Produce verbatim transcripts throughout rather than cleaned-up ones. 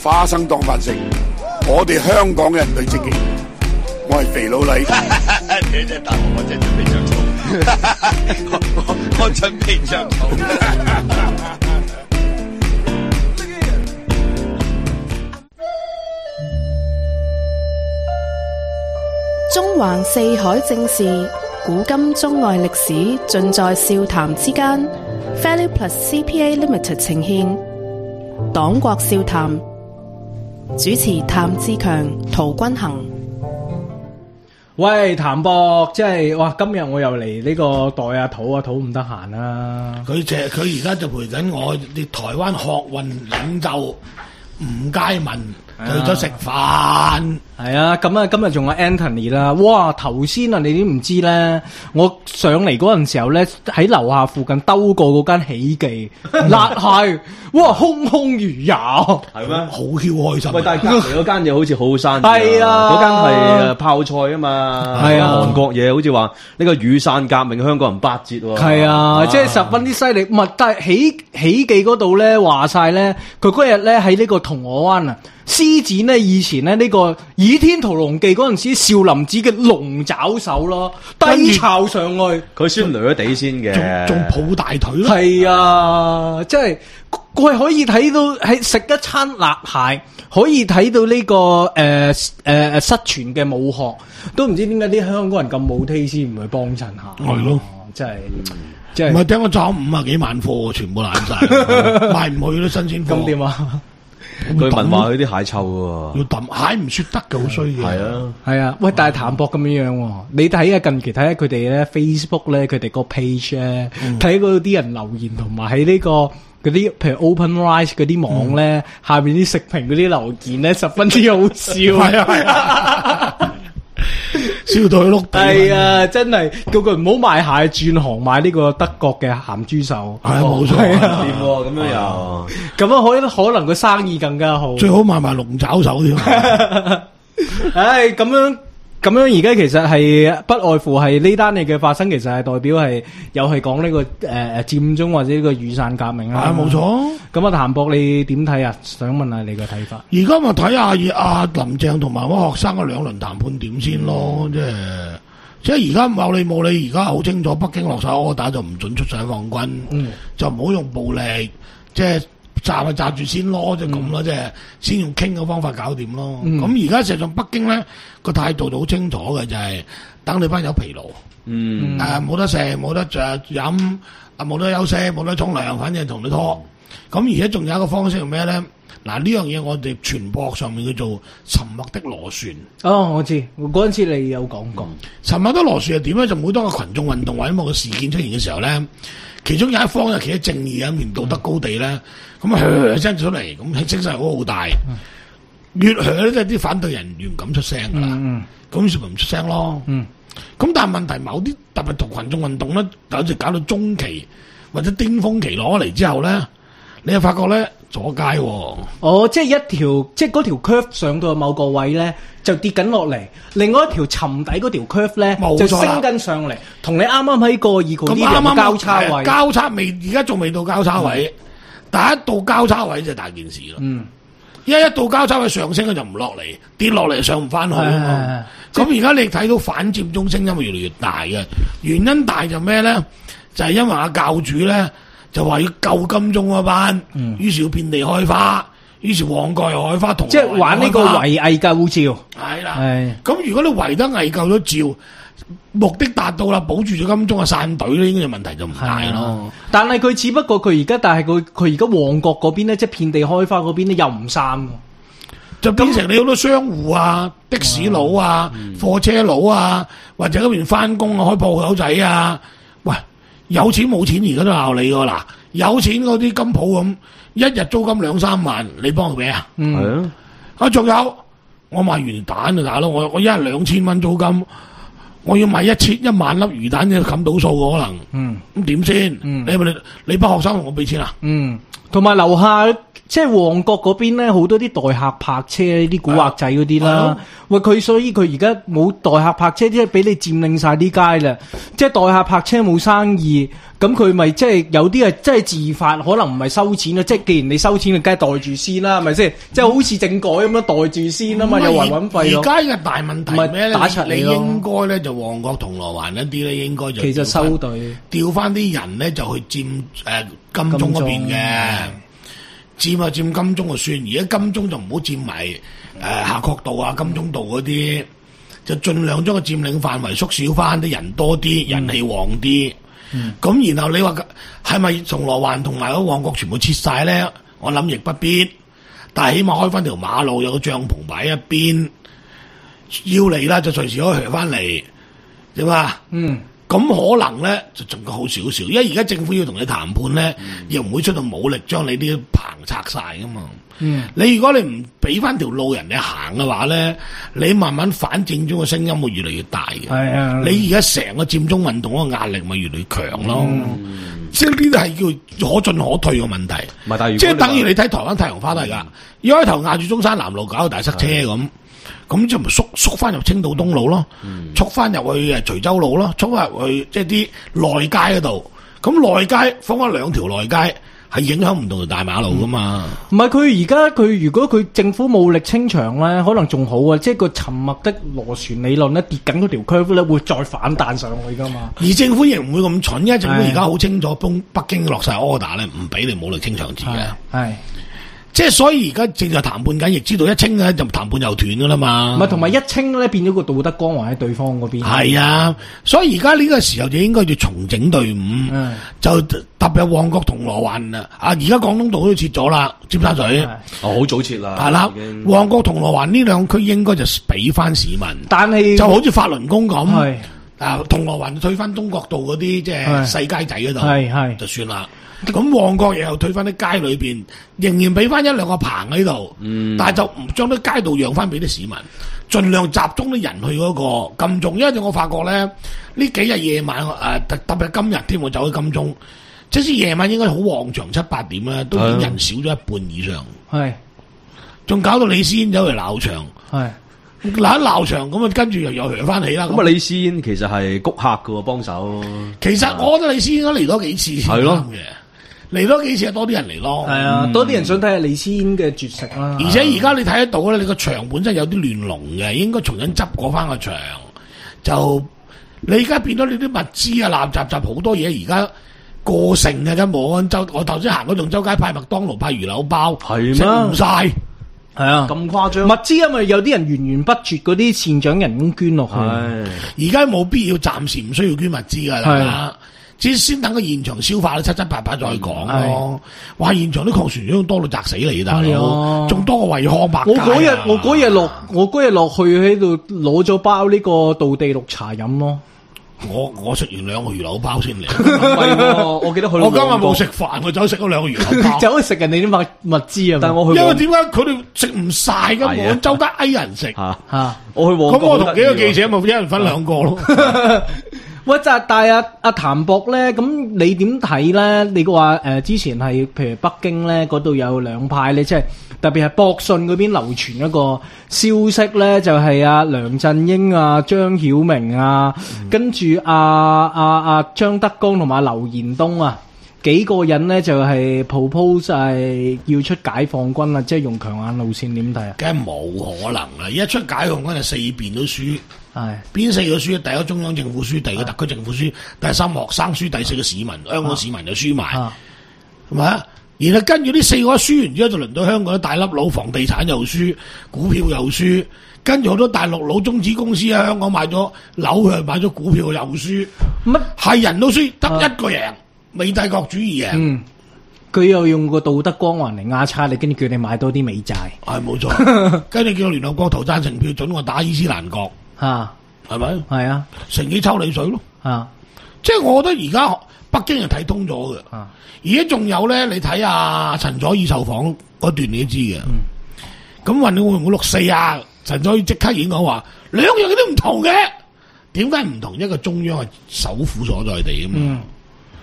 花生當飯食，我哋香港人對自己，我係肥佬黎。 你真係答我，我真係準備着草。我我我準備着草。 中環四海正事，古今中外歷史，盡在笑談之間。Value Plus C P A Limited 呈獻黨國笑談，主持譚志強、陶君行。 喂，譚博，即係哇！今日我又嚟呢個代阿土啊，土唔得閒啦。 佢就佢而家就陪緊我哋台灣學運領袖吳佳文去咗食飯。 係啊，咁啊，今日仲有 Anthony 啦。哇，頭先啊，你都唔知咧，我上嚟嗰陣時候咧，喺樓下附近兜過嗰間喜記，辣蟹，哇，空空如也， 係咩？ 好 Q 開心。 喂，但係隔離嗰間嘢好似好好生意。 係啊， 嗰間係泡菜啊嘛。 係啊， 韓國嘢好似話呢個雨傘革命香港人八折喎。 係啊，即係十分之犀利。唔係，但係喜喜記嗰度咧話晒咧，佢嗰日咧喺呢個銅鑼灣啊。施展呢，以前咧呢、這個《倚天屠龍記》嗰陣時，少林寺嘅龍爪手咯，低抄上去， 佢先掠地先嘅， 仲抱大腿咯。 係啊，即係佢係可以睇到係食一餐辣蟹，可以睇到呢、這個誒誒誒失傳嘅武學，都唔知點解啲香港人咁冇 taste 唔去幫襯下， 係咯， 真係。即係唔係聽我賺五啊幾萬貨，全部爛晒，賣唔去都新鮮貨。 咁點啊？ 據聞話佢啲蟹臭喎， 要抌蟹唔雪得嘅，好衰嘅。 係啊， 係啊，喂！但係譚博咁樣樣喎，你睇下近期睇下佢哋咧 Facebook 咧，佢哋個 page 咧，睇嗰啲人留言同埋喺呢個嗰啲譬如 Open Rice 嗰啲網咧，嗯、下邊啲食評嗰啲留言咧，十分之好笑。 係啊係啊。笑到佢碌地， 係啊！真係叫佢唔好賣蟹，轉行買呢個德國嘅鹹豬手， 係冇錯， 掂喎咁樣又， 咁樣可可能個生意更加好， 最好買埋龍爪手添。 唉，咁樣咁樣而家其實係不外乎係呢單嘢嘅發生，其實係代表係又係講呢個誒誒佔中或者呢個雨傘革命啦。 係冇錯。咁啊，譚博你點睇啊？想問下你嘅睇法。 而家咪睇下阿林鄭同埋嗰學生嘅兩輪談判點先咯，即係即係而家冇理冇理，而家好清楚，北京落手柯打就唔准出手放軍，嗯、就唔好用暴力，即係揸咪揸住先咯，即係咁咯，即係先用傾嘅方法搞掂咯。咁而家實際上北京咧個態度就好清楚嘅，就係、是、等你班友疲勞，嗯，誒冇、呃、得食冇得着飲，啊冇得休息冇得沖涼，反正同你拖。咁而家仲有一個方式係咩咧？嗱，呢樣嘢我哋傳播上面叫做沉默的螺旋。 哦，我知，嗰陣時你有講過。 嗯、沉默的螺旋係點咧？就每當個群眾運動或者某個事件出現嘅時候咧，其中有一方就企喺正義一面道德高地咧，咁啊噓聲出嚟，咁聲勢好好大。嗯、越噓咧，即係啲反對人越唔敢出聲噶啦。咁於是咪唔出聲咯。咁、嗯、但係問題，某啲特別同群眾運動咧，有時搞到中期或者巔峰期攞嚟之後咧。你又發覺咧阻街喎、哦， 哦，即係一條，即係嗰條 curve 上到某個位咧，就跌緊落嚟；另外一條沉底嗰條 curve 咧，就升緊上嚟。同你啱啱喺個二個呢條交叉位， 交叉未，而家仲未到交叉位，嗯、但係一到交叉位就大件事咯。嗯，一一到交叉位上升嘅就唔落嚟，跌落嚟上唔翻去。咁而家你睇到反佔中聲音越嚟越大嘅原因大就咩咧？就係、是、因為阿教主咧。就話要救金鐘嗰班，嗯、於是要遍地開花，於是旺角又開花，同即係玩呢個圍魏救趙。 係啦，咁如果你圍得魏救咗趙，目的達到啦，保住咗金鐘嘅散隊咧，應該問題就唔大咯。 但係佢只不過佢而家，但係佢佢而家旺角嗰邊咧，即係遍地開花嗰邊咧，又唔散， 就變成你好多商戶啊、的士佬啊、嗯、貨車佬啊，或者嗰邊翻工啊、開鋪口仔啊，喂。有錢冇錢而家都鬧你㗎嗱，有錢嗰啲金鋪咁，一日租金兩三萬，你幫佢俾啊？嗯，係啊。啊，仲有我賣魚蛋啊，大佬，我我一日兩千蚊租金，我要賣一千一萬粒魚蛋，你冚到數可能。嗯，咁點先？嗯，你咪你你班學生同我俾錢啊？嗯， 同埋樓下即係旺角嗰邊咧，好多啲代客泊車呢啲古惑仔嗰啲啦。喂，佢所以佢而家冇代客泊車，即係俾你佔領晒啲街啦。即係代客泊車冇生意，咁佢咪即係有啲係即係自發，可能唔係收錢啊。即係既然你收錢，你梗係袋住先啦，係咪先？即係好似政改咁樣袋住先啊嘛，有維穩費咯。 而家嘅大問題咩咧？ 打出你應該咧就旺角銅鑼灣一啲咧，應該就其實收隊調翻啲人咧，就去佔誒金鐘嗰邊嘅。佔啊佔金鐘就算，而家金鐘就唔好佔埋誒夏慤道啊、金鐘道嗰啲，就盡量將個佔領範圍縮小翻，啲人多啲，人氣旺啲。咁、嗯、然後你話係咪銅鑼灣同埋嗰旺角全部撤晒咧？我諗亦不必，但係起碼開翻條馬路，有個帳篷擺一邊，要嚟啦就隨時可以去翻嚟，點啊？嗯。咁可能咧就仲好少少，因為而家政府要同你談判咧，嗯、又唔會出到武力將你啲棚拆晒噶嘛。嗯、你如果你唔俾翻條路人哋行嘅話咧，你慢慢反佔中嘅聲音會越嚟越大嘅。係啊，你而家成個佔中運動嗰個壓力咪越嚟越強咯。嗯、即係呢啲係叫可進可退嘅問題。唔係，但係即係等於你睇台灣太陽花都係噶，一開頭壓住中山南路搞到大塞車咁。咁就咪縮縮翻入青島東路咯，縮翻入去誒徐州路咯，縮翻入去即係啲內街嗰度。咁內街封咗兩條內街，係影響唔到條大馬路噶嘛？唔係佢而家佢如果佢政府冇力清場咧，可能仲好啊！即係個沉默的螺旋理論咧，跌緊嗰條 curve 咧，會再反彈上去噶嘛？而政府亦唔會咁蠢，因為政府而家好清楚，北北京落晒 order 咧，唔俾你武力清場字嘅。係。即係所以而家正在談判緊，亦知道一清咧就談判又斷噶啦嘛。唔係同埋一清咧變咗個道德光環喺對方嗰邊。係啊，所以而家呢個時候就應該要重整隊伍，嗯、就踏入旺角銅鑼灣啊！啊，而家廣東道都撤咗啦，尖沙咀。哦，好早撤啦。係啦，旺角銅鑼灣呢兩區應該就俾翻市民，但係就好似法輪功咁。係啊，銅鑼灣退翻東角道嗰啲即係細街仔嗰度，係係就算啦。咁旺角又退翻啲街裏邊，仍然俾翻一兩個棚喺度，嗯、但係就唔將啲街道讓翻俾啲市民，盡量集中啲人去嗰個金鐘。因為我發覺咧，呢幾日夜晚誒、呃，特特別今日添，我走去金鐘，即使夜晚應該好旺場，七八點咧，都已經人少咗一半以上。係，仲搞到李思燕走嚟鬧場。係。嗱一鬧場咁啊，跟住又又揚翻起啦。咁啊，李思燕其實係谷客噶喎，幫手。其實我覺得李思燕應該嚟多幾次先啱嘅。嚟多幾次，多啲人嚟咯。係啊，嗯、多啲人想睇下李思燕嘅絕食啦。而且而家你睇得到咧，你個場本身有啲亂龍嘅，應該重新執過翻個場。就你而家變咗你啲物資啊，雜雜雜好多嘢，而家過剩嘅，根本周我頭先行嗰棟周街派麥當勞派魚柳包，食唔晒。係啊，咁誇張。物資因為有啲人源源不絕嗰啲善長人工捐落去。而家冇必要，暫時唔需要捐物資噶啦。先先等個現場消化得七七八八再講咯。哇！現場啲礦泉水多到砸死你，大佬，仲多過惠康百佳。我嗰日我嗰日落我嗰日落去喺度攞咗包呢個道地綠茶飲咯。我我食完兩個魚柳包先嚟。係，我記得佢。我今日冇食飯，我走食咗兩個魚柳包。走去食人哋啲物物資啊！但係我去，因為點解佢哋食唔晒噶？我周街嗌人食吓吓。我去旺角。咁我同幾個記者咪一人分兩個咯。喂，就但係阿阿譚博咧，咁你點睇咧？你話誒、呃，之前係譬如北京咧嗰度有兩派咧，即係特別係博信嗰邊流傳一個消息咧，就係、是、阿、啊、梁振英啊、張曉明啊，嗯、跟住阿阿阿張德江同埋劉延東啊幾個人咧，就係、是、propose 係要出解放軍啊，即係用強硬路線，點睇啊？梗係冇可能啦！一出解放軍就四邊都輸。係邊四個輸？第一個中央政府輸，第二個特區政府輸，第三學生輸，第四個市民，香港市民就輸埋，係咪啊？然後跟住呢四個輸完之後，就輪到香港啲大粒佬，房地產又輸，股票又輸，跟住好多大陸佬中資公司喺香港買咗樓，佢買咗股票又輸，乜係人都輸，得一個贏，美帝國主義贏。嗯，佢又用個道德光環嚟壓差你，跟住叫你買多啲美債。係冇錯，跟住叫聯合國投贊成票准我打伊斯蘭國。吓，係咪？係啊，乘機抽你水咯。啊，即係我覺得而家北京係睇通咗嘅。啊，而家仲有咧，你睇下陳佐洱受訪嗰段你都知嘅。嗯，咁問你會唔會六四啊？陳佐洱即刻已經講話兩樣嘢都唔同嘅。點解唔同？一個中央係首府所在地啊嘛。嗯，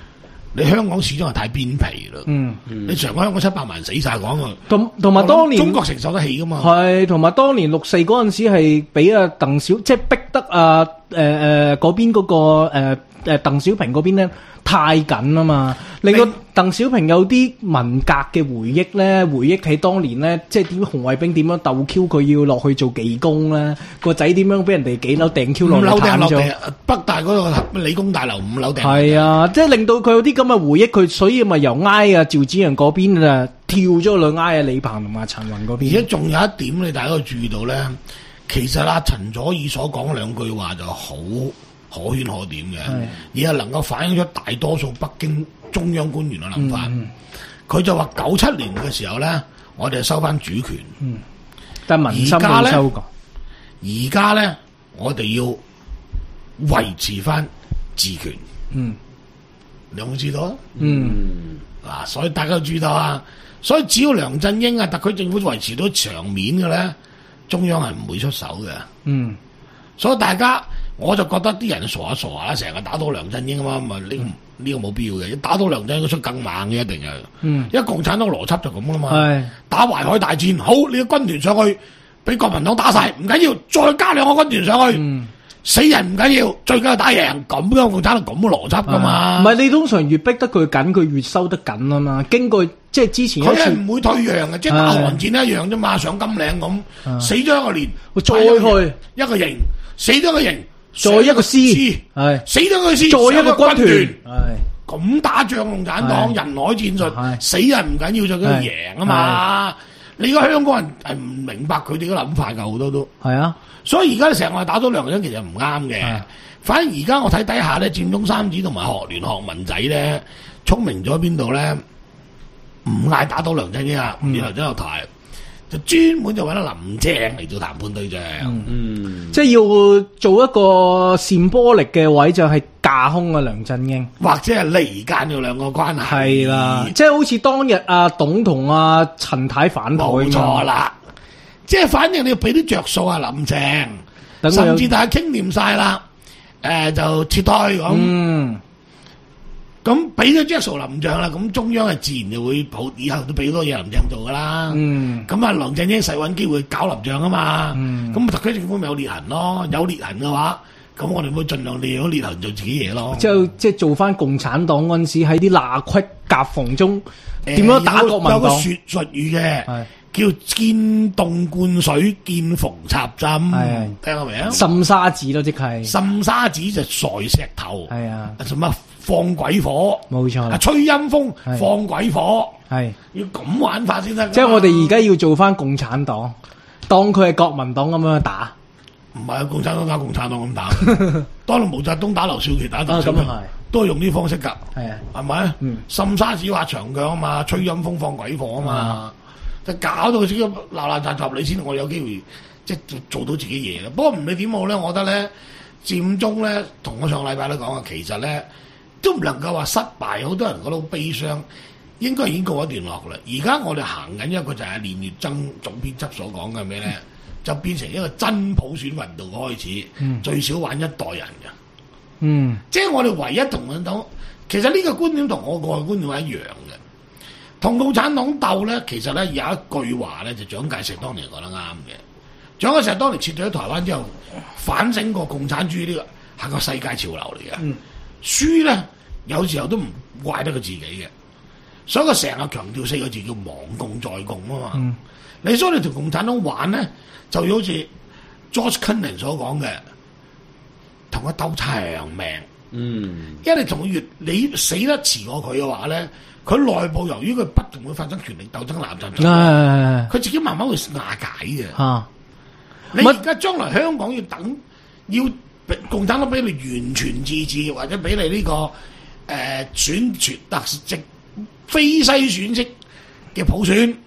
你香港始終係太邊皮啦。 嗯， 你成個香港七百萬死晒講啊， 同同埋當年中國承受得起噶嘛。 係，同埋當年六四嗰陣時係俾阿鄧小，即係逼得啊誒誒嗰邊嗰個誒誒鄧小平嗰邊咧太緊啊嘛，令到鄧小平有啲文革嘅回憶咧，回憶起當年咧，即係點紅衛兵點樣鬥 Q 佢要落去做技工咧，個仔點樣俾人哋幾樓掟 Q 落嚟攤咗， 北大嗰個理工大樓五樓掟。 係啊，即係令到佢有啲咁嘅回憶，佢所以咪由挨啊趙紫陽嗰邊啊跳咗去挨啊李鵬同埋陳雲嗰邊。 而家仲有一點你大家都注意到咧，其實阿陳佐洱所講兩句話就好可圈可點嘅，而係能夠反映出大多數北京中央官員嘅諗法。佢、嗯、就話九七年嘅時候咧，我哋收翻主權，嗯、但係民心冇收過。而家咧，我哋要維持翻治權。嗯，你有冇知道啊？嗯，嗱，所以大家都注意到啊。所以只要梁振英啊，特區政府維持到場面嘅咧，中央係唔會出手嘅。嗯，所以大家。我就覺得啲人傻下傻下啦，成日打到梁振英啊嘛，咁呢個呢個冇必要嘅，打到梁振英出更猛嘅一定係，嗯，因為共產黨邏輯就咁啦嘛，係打淮海大戰，好你個軍團上去俾國民黨打晒，唔緊要，再加兩個軍團上去，嗯、死人唔緊要，最緊要打贏，咁樣共產黨咁嘅邏輯噶嘛，唔係你通常越逼得佢緊，佢越收得緊啊嘛，經過即係之前佢係唔會退讓嘅，即係打韓戰一樣啫嘛，上金嶺咁，死咗一個連， 再去一個營，死咗一個營。 再一個師，係死咗個師， 再一個軍團， 係咁打仗共產黨人海戰術，死人唔緊要，最緊要贏啊嘛！你而家香港人係唔明白佢哋嘅諗法噶，好多都係啊， 所以而家成日打到梁振英其實唔啱嘅。反而而家我睇底下咧，佔中三子同埋學聯學文仔咧，聰明咗邊度咧？唔嗌打到梁振英啊，唔要梁振英落台。就專門就揾到林鄭嚟做談判對象，嗯， 嗯即係要做一個扇波力嘅位，就係架空啊梁振英， 或者係離間咗兩個關係， 係啦，即係好似當日阿董同阿陳太反台， 冇錯啦，即係反正你要俾啲着數啊林鄭，甚至大家傾掂晒啦，誒、呃、就撤退咁。嗯咁俾咗 Jackson 林鄭啦，咁中央係自然就會好，以後都俾多嘢林鄭做噶啦。嗯，咁啊，梁振英細揾機會搞林鄭啊嘛。嗯，咁特區政府咪有裂痕咯，有裂痕嘅話，咁我哋會盡量利用裂痕做自己嘢咯。 即係即係做翻共產黨嗰陣時喺啲罅隙夾縫中點樣打國民黨？ 有個說術語嘅，叫見洞灌水，見縫插針。係聽過未啊？ 滲沙子咯，即係滲沙子就曬石頭。係啊，什麼？放鬼火， 冇錯啦！ 吹陰風，放鬼火，係要咁玩法先得。 即係我哋而家要做翻共產黨，當佢係國民黨咁樣打， 唔係共產黨打共產黨咁打。當毛澤東打劉少奇打鄧小平，都係用呢方式噶。係啊，係咪？嗯，滲沙子畫長腳啊嘛，吹陰風放鬼火啊嘛，就搞到佢自己鬧鬧雜雜，你先我有機會即係做到自己嘢啦。不過唔理點好咧，我覺得咧佔中咧，同我上禮拜都講啊，其實咧。都唔能夠話失敗，好多人覺得好悲傷，應該已經告一段落啦。而家我哋行緊一個就係練乙錚總編輯所講嘅咩咧，就變成一個真普選運動開始，嗯、最少玩一代人嘅。嗯，即係我哋唯一同共產黨，其實呢個觀點同我個觀點係一樣嘅。同共產黨鬥咧，其實咧有一句話咧，就蔣介石當年講得啱嘅。蔣介石當年撤退咗台灣之後，反省過共產主義呢個係個世界潮流嚟嘅。嗯輸咧，有時候都唔怪得佢自己嘅，所以佢成日強調四個字叫亡共再共啊嘛。嗯、你所以你同共產黨玩咧，就要好似 George Kennan 所講嘅，同佢鬥長命。嗯，因為你同佢越你死得遲過佢嘅話咧，佢內部由於佢不斷會發生權力鬥爭、攬雜，佢、哎、自己慢慢會瓦解嘅。啊，你而家將來香港要等要。共產黨俾你完全自治，或者俾你呢、這個誒、呃、選全特直非篩選式嘅普選，誒、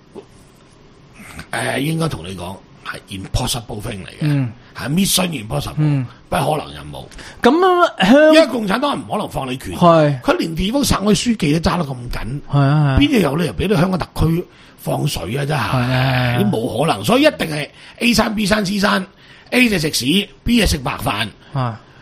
呃、應該同你講係 impossible thing 嚟嘅，係 mission impossible，、嗯、不可能任務。 咁香， 因為共產黨唔可能放你權，係佢連地方省委書記都揸得咁緊，係啊，邊有理由俾你香港特區放水啊？真係，都冇可能，所以一定係 A 山 B 山 C 山。A 就食屎 ，B 就食白飯，啊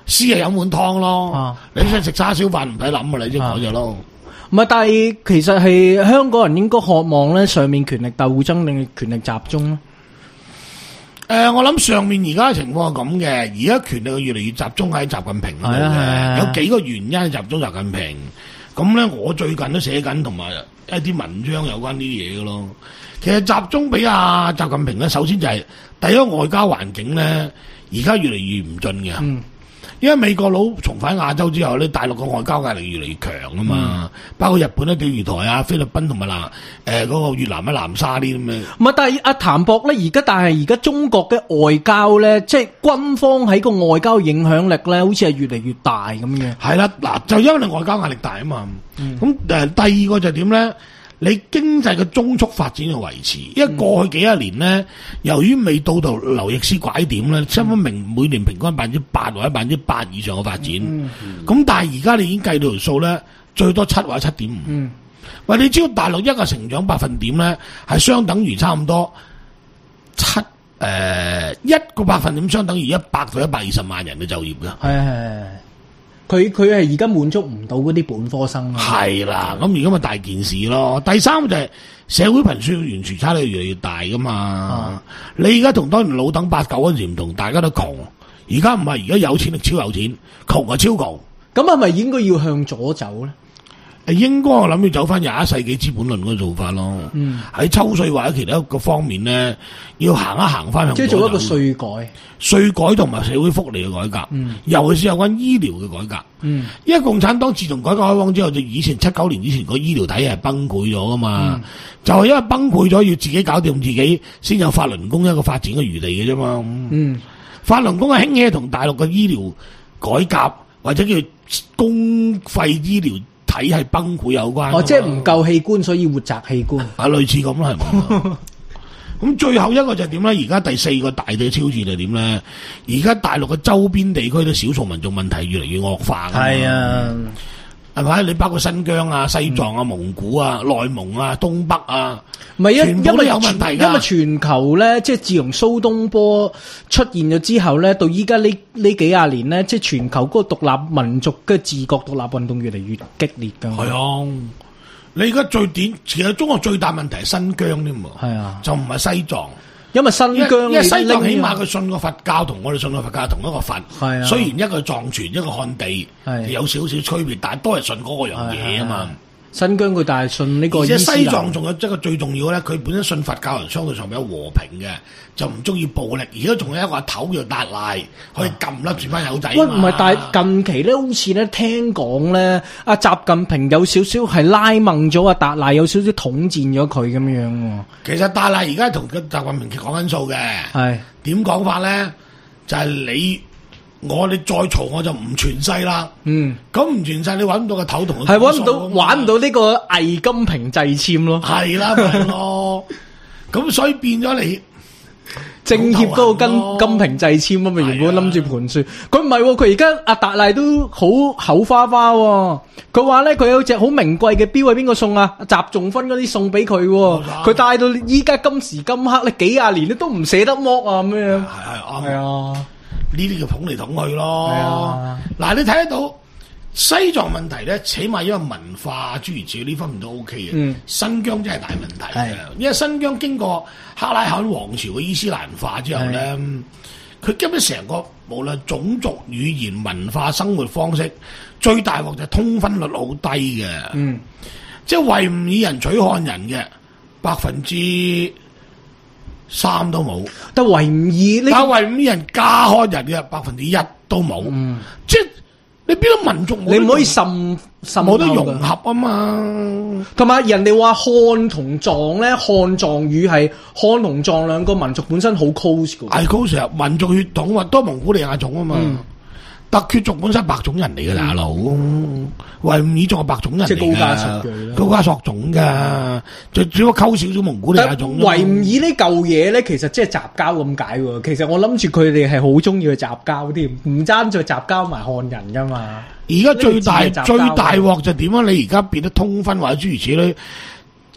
C 係飲碗湯咯。 啊你想食叉燒飯唔使諗噶啦，你即係改咗咯。 唔係，但係其實係香港人應該渴望咧，上面權力鬥爭定係權力集中咧？ 誒、呃，我諗上面而家嘅情況係咁嘅，而家權力越嚟越集中喺習近平嗰度係啊係啊嘅，有幾個原因係集中習近平。咁咧，我最近都寫緊同埋一啲文章有關呢啲嘢嘅咯。其實集中俾阿習近平咧，首先就係第一個外交環境咧，而家越嚟越唔進嘅。 嗯， 因為美國佬重返亞洲之後咧，大陸嘅外交壓力越嚟越強啊嘛，嗯、包括日本咧、釣魚台啊、菲律賓同埋南誒嗰個越南嘅南沙啲咁嘅。 唔係，但係阿譚博咧，而家但係而家中國嘅外交咧，即係軍方喺個外交影響力咧，好似係越嚟越大咁嘅。 係啦，嗱，就因為你外交壓力大啊嘛。咁誒、嗯，第二個就係點咧？你經濟嘅中速發展要維持，因為過去幾十年咧，嗯、由於未到到劉易斯拐點咧，新分明每年平均百分之八或者百分之八以上嘅發展。咁、嗯嗯、但係而家你已經計到條數咧，最多七或者七點五。喂，你知道大陸一個成長百分點咧，係相等於差唔多七誒一個百分點，相等於一百到一百二十萬人嘅就業㗎。 係係。佢佢係而家滿足唔到嗰啲本科生啊！ 係啦，咁而家咪大件事咯。第三就係社會貧富懸殊差距越嚟越大噶嘛。啊、你而家同當年老等八九嗰陣時唔同，大家都窮。而家唔係，而家有錢力超有錢，窮啊超窮。 咁係咪應該要向左走咧？ 誒，應該我諗要走翻廿一世紀資本論嗰個做法咯。嗯，喺抽稅或者其他一個方面咧，要行一行翻向左走。即係做一個稅改。 稅改同埋社會福利嘅改革，嗯、尤其是有關醫療嘅改革。嗯、因為共產黨自從改革開放之後，就以前七九年之前個醫療體系係崩潰咗噶嘛，嗯、就係因為崩潰咗，要自己搞掂自己，先有法輪功一個發展嘅餘地嘅啫嘛。嗯，法輪功嘅興起同大陸嘅醫療改革或者叫公費醫療體系崩潰有關。 哦，即係唔夠器官，所以活摘器官。 啊，類似咁啦，係咪？咁最後一個就係點咧？而家第四個大嘅挑戰係點咧？而家大陸嘅周邊地區嘅少數民族問題越嚟越惡化。係啊，係咪？你包括新疆啊、西藏啊、蒙古啊、內蒙啊、東北啊， 唔係全部都有問題㗎。 因為全球咧，即係自從蘇東坡出現咗之後咧，到依家呢呢幾廿年咧，即係全球嗰個獨立民族嘅自覺獨立運動越嚟越激烈㗎。 係啊。你而家最典，其實中國最大問題係新疆添喎，係啊，就唔係西藏， 因為新疆因為西藏起碼佢信個佛教同我哋信個佛教同一個佛，係啊，雖然一個藏傳一個漢地，係有少少區別，但係都係信嗰個樣嘢啊嘛。新疆佢但係信呢個，而且西藏仲有一個最重要咧，佢本身信佛教人相對上比較和平嘅，就唔中意暴力。而家仲有一個阿頭叫達賴，可以撳笠住班友仔。喂，唔係，但係近期咧，好似咧聽講咧，阿習近平有少少係拉掹咗阿達賴，有少少統戰咗佢咁樣。其實達賴而家同習近平講緊數嘅，係點講法咧？就係、是、你。我哋再嘈我就唔傳世啦，嗯，咁唔傳世你搵唔到個頭同佢係搵唔到，玩唔到呢個偽金瓶掣籤咯，係啦，咪咯，咁所以變咗你政協嗰個金金瓶掣籤啊嘛，原本諗住盤算，佢唔係，佢而家阿達賴都好口花花，佢話咧佢有隻好名貴嘅錶係邊個送啊？習仲勳嗰啲送俾佢，佢戴到依家今時今刻咧幾廿年咧都唔捨得剝啊咁樣，係係係啊。呢啲就捧嚟捧去咯。嗱、啊，你睇得到西藏問題咧，起碼因為文化諸如此類呢方面都 O K 嘅。嗯、新疆真係大問題嘅，因為新疆經過克拉罕王朝嘅伊斯蘭化之後咧，佢基本成個無論種族、語言、文化、生活方式，最大鑊就係通婚率好低嘅。嗯，即係維吾爾人娶漢人嘅百分之三都冇，但維吾爾呢？但維吾爾人加漢人嘅百分之一都冇，嗯、即係你邊個民族冇？你唔可以滲滲冇得融合啊嘛。同埋人哋話漢同藏咧，漢藏語係漢同藏兩個民族本身好 close 嘅，係 close 啊！民族血統或多蒙古利亞種啊嘛。嗯突厥族本身係白種人嚟嘅大佬，維吾爾族係白種人嚟嘅，即係高加索嘅，高加索種㗎，就只不過溝少少蒙古利亞種。維吾爾呢嚿嘢咧，其實即係雜交咁解喎。其實我諗住佢哋係好中意去雜交添，唔爭再雜交埋漢人㗎嘛。而家最大最大鑊就點啊？你而家變得通婚或者諸如此類，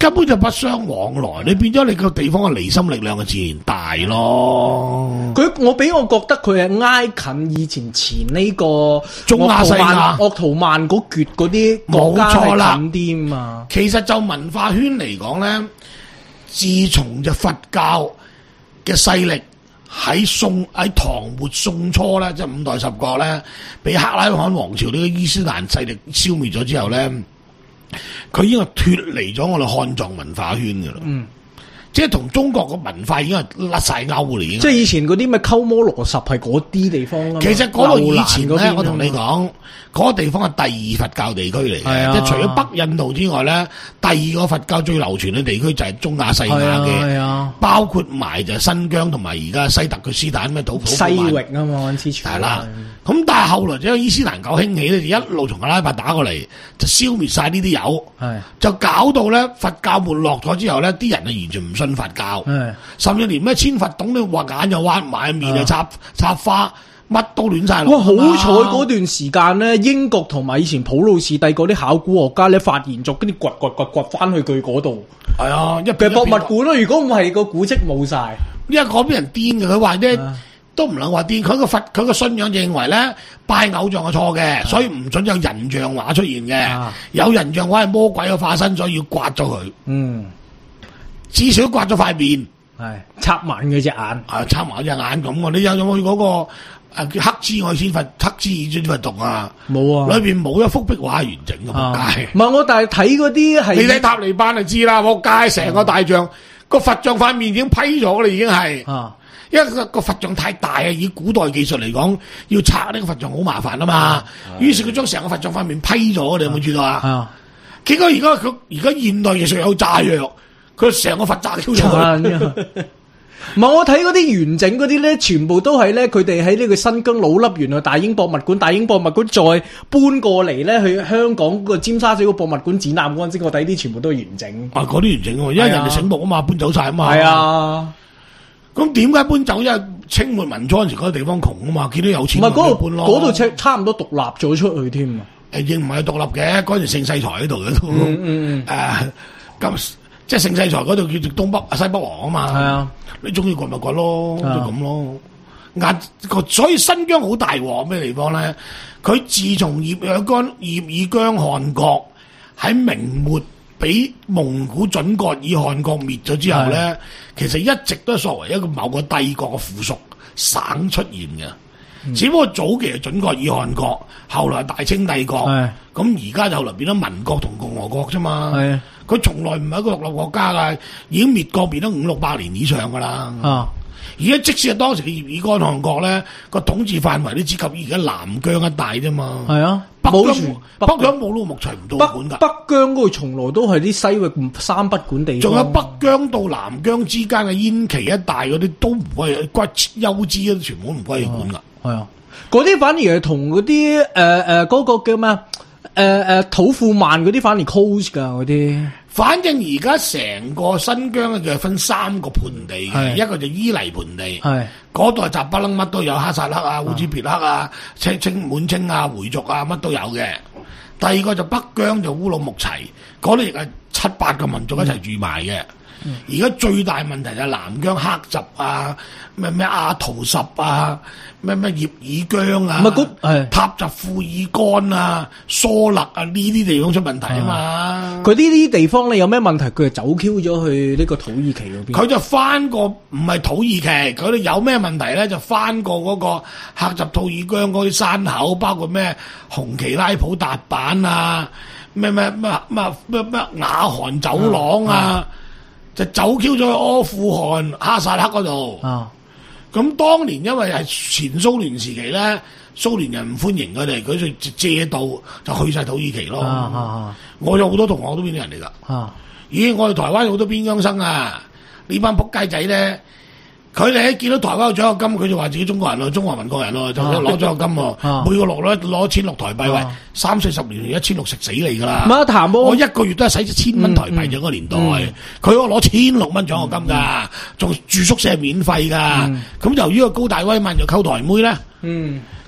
根本就不相往來。你變咗你個地方嘅離心力量就自然大咯。 佢我俾我覺得佢係挨近以前前呢個中亞西亞鄂圖曼嗰橛嗰啲國家係近啲嘛。 其實就文化圈嚟講咧，自從就佛教嘅勢力喺宋喺唐末宋初咧，即係五代十國咧，俾克拉罕王朝呢個伊斯蘭勢力消滅咗之後咧，佢已經係脫離咗我哋漢藏文化圈㗎啦。嗯。即係同中國個文化已經係甩晒鈎嚟嘅。即係以前嗰啲咩鳩摩羅什係嗰啲地方啦。 其實嗰度以前咧，我同你講，嗰、嗰個地方係第二佛教地區嚟嘅。啊、即係除咗北印度之外咧，第二個佛教最流傳嘅地區就係中亞西亞嘅，啊啊、包括埋就係新疆同埋而家西突厥斯坦咩土土西域啊嘛，之前係啦。咁、啊、但係後來就伊斯蘭教興起咧，就一路從阿拉伯打過嚟，就消滅晒呢啲友，就搞到咧佛教沒落咗之後咧，啲人啊完全唔信佛教，甚至連咩千佛洞都畫眼又畫埋，面又插插花，乜都亂晒。 哇！好彩嗰段時間咧，英國同埋以前普魯士帝嗰啲考古學家咧發現咗，跟住掘掘掘掘翻去佢嗰度。係啊，一嘅博物館咯。如果唔係個古蹟冇晒， 因為嗰邊人癲嘅，佢話咧都唔能話癲。佢個佛佢個信仰認為咧拜偶像係錯嘅，所以唔准有人像畫出現嘅。有人像畫係魔鬼嘅化身，所以要刮咗佢。嗯。至少刮咗塊面， 係插埋佢隻眼， 啊插埋隻眼咁喎。你有冇去嗰個誒叫黑之外先佛黑之以尊佛讀啊？冇啊，裏邊冇一幅壁畫係完整嘅仆街。 唔係我，但係睇嗰啲係你睇塔利班就知啦，仆街成個大像個佛像塊面已經批咗啦，已經係。啊，因為個個佛像太大啊，以古代技術嚟講，要拆呢個佛像好麻煩啊嘛。於是佢將成個佛像塊面批咗，你有冇知道啊？啊，結果而家佢而家現代技術有炸藥。佢成個佛炸跳咗， 唔係我睇嗰啲完整嗰啲咧，全部都係咧，佢哋喺呢個新疆老笠原來大英博物館，大英博物館再搬過嚟咧去香港個尖沙咀個博物館展覽嗰陣時，我睇啲全部都係完整。 啊，嗰啲完整喎，因為人哋醒目啊嘛，搬走晒啊嘛。 係啊， 咁點解搬走？因為清末民初嗰陣時嗰個地方窮啊嘛，見到有錢唔係嗰度搬咯， 嗰度差差唔多獨立咗出去添啊。 誒，亦唔係獨立嘅，嗰陣聖世台喺度嘅都，嗯嗯誒咁。即係聖世台嗰度叫做東北西北王啊嘛，係啊，你中意掘咪掘咯，就咁咯。壓個所以新疆好大鑊咩地方咧？佢自從葉爾干、葉爾羌汗國喺明末俾蒙古準噶爾汗國滅咗之後咧，其實一直都係作為一個某個帝國嘅附屬省出現嘅。嗯、只不過早期係準噶爾汗國，後來大清帝國，咁而家就後來變咗民國同共和國啫嘛。佢從來唔係一個獨立國家噶，已經滅國滅咗五六百年以上噶啦。啊！而家即使係當時嘅葉爾干汗國咧，個統治範圍都只及而家南疆一帶啫嘛。係啊，北疆北疆冇老木齊唔到管噶。北疆嗰度從來都係啲西域三不管地方。仲有北疆到南疆之間嘅燕岐一帶嗰啲都唔歸歸優之啊，全部都唔歸管噶。係啊， 嗰啲反而係同嗰啲誒誒嗰個叫咩誒誒土庫曼嗰啲反而 close 噶嗰啲。 反正而家成個新疆咧就分三個盆地嘅，一個就伊犁盆地，嗰度係雜不楞乜都有，哈薩克啊、烏茲別克啊、清清滿清啊、回族啊乜都有嘅。第二個就北疆就烏魯木齊，嗰度亦係七八個民族一齊住埋嘅。而家、嗯、最大問題就係南疆克什啊、咩咩阿圖什啊、咩咩葉爾羌啊、塔什庫爾干啊、疏勒啊呢啲地方出問題啊嘛。 佢呢啲地方咧有咩問題？佢就走 Q 咗去呢個土耳其嗰邊。 佢就翻過唔係土耳其，佢哋有咩問題咧？就翻過嗰個克什庫爾羌嗰啲山口，包括咩紅旗拉普達板啊、咩咩咩咩咩咩雅罕走廊啊。嗯就走 Q 咗去阿富汗、哈薩克嗰度。啊，咁當年因為係前蘇聯時期咧，蘇聯人唔歡迎佢哋，佢就借道就去晒土耳其咯。啊啊啊、我有好多同學都邊啲人嚟噶。啊，咦，我哋台灣好多邊疆生啊，呢班仆街仔咧。佢哋一見到台灣有獎學金，佢就話自己中國人咯，中華民國人咯，就攞獎學金喎。啊、每個落咧攞千六台幣，啊、喂，三四十年一千六食死你噶啦！ 乜談我一個月都係使千蚊台幣，就嗰個年代，佢我攞千六蚊獎學金噶，仲、嗯、住宿舍係免費噶。咁、嗯、由於個高大威猛就溝台妹咧。嗯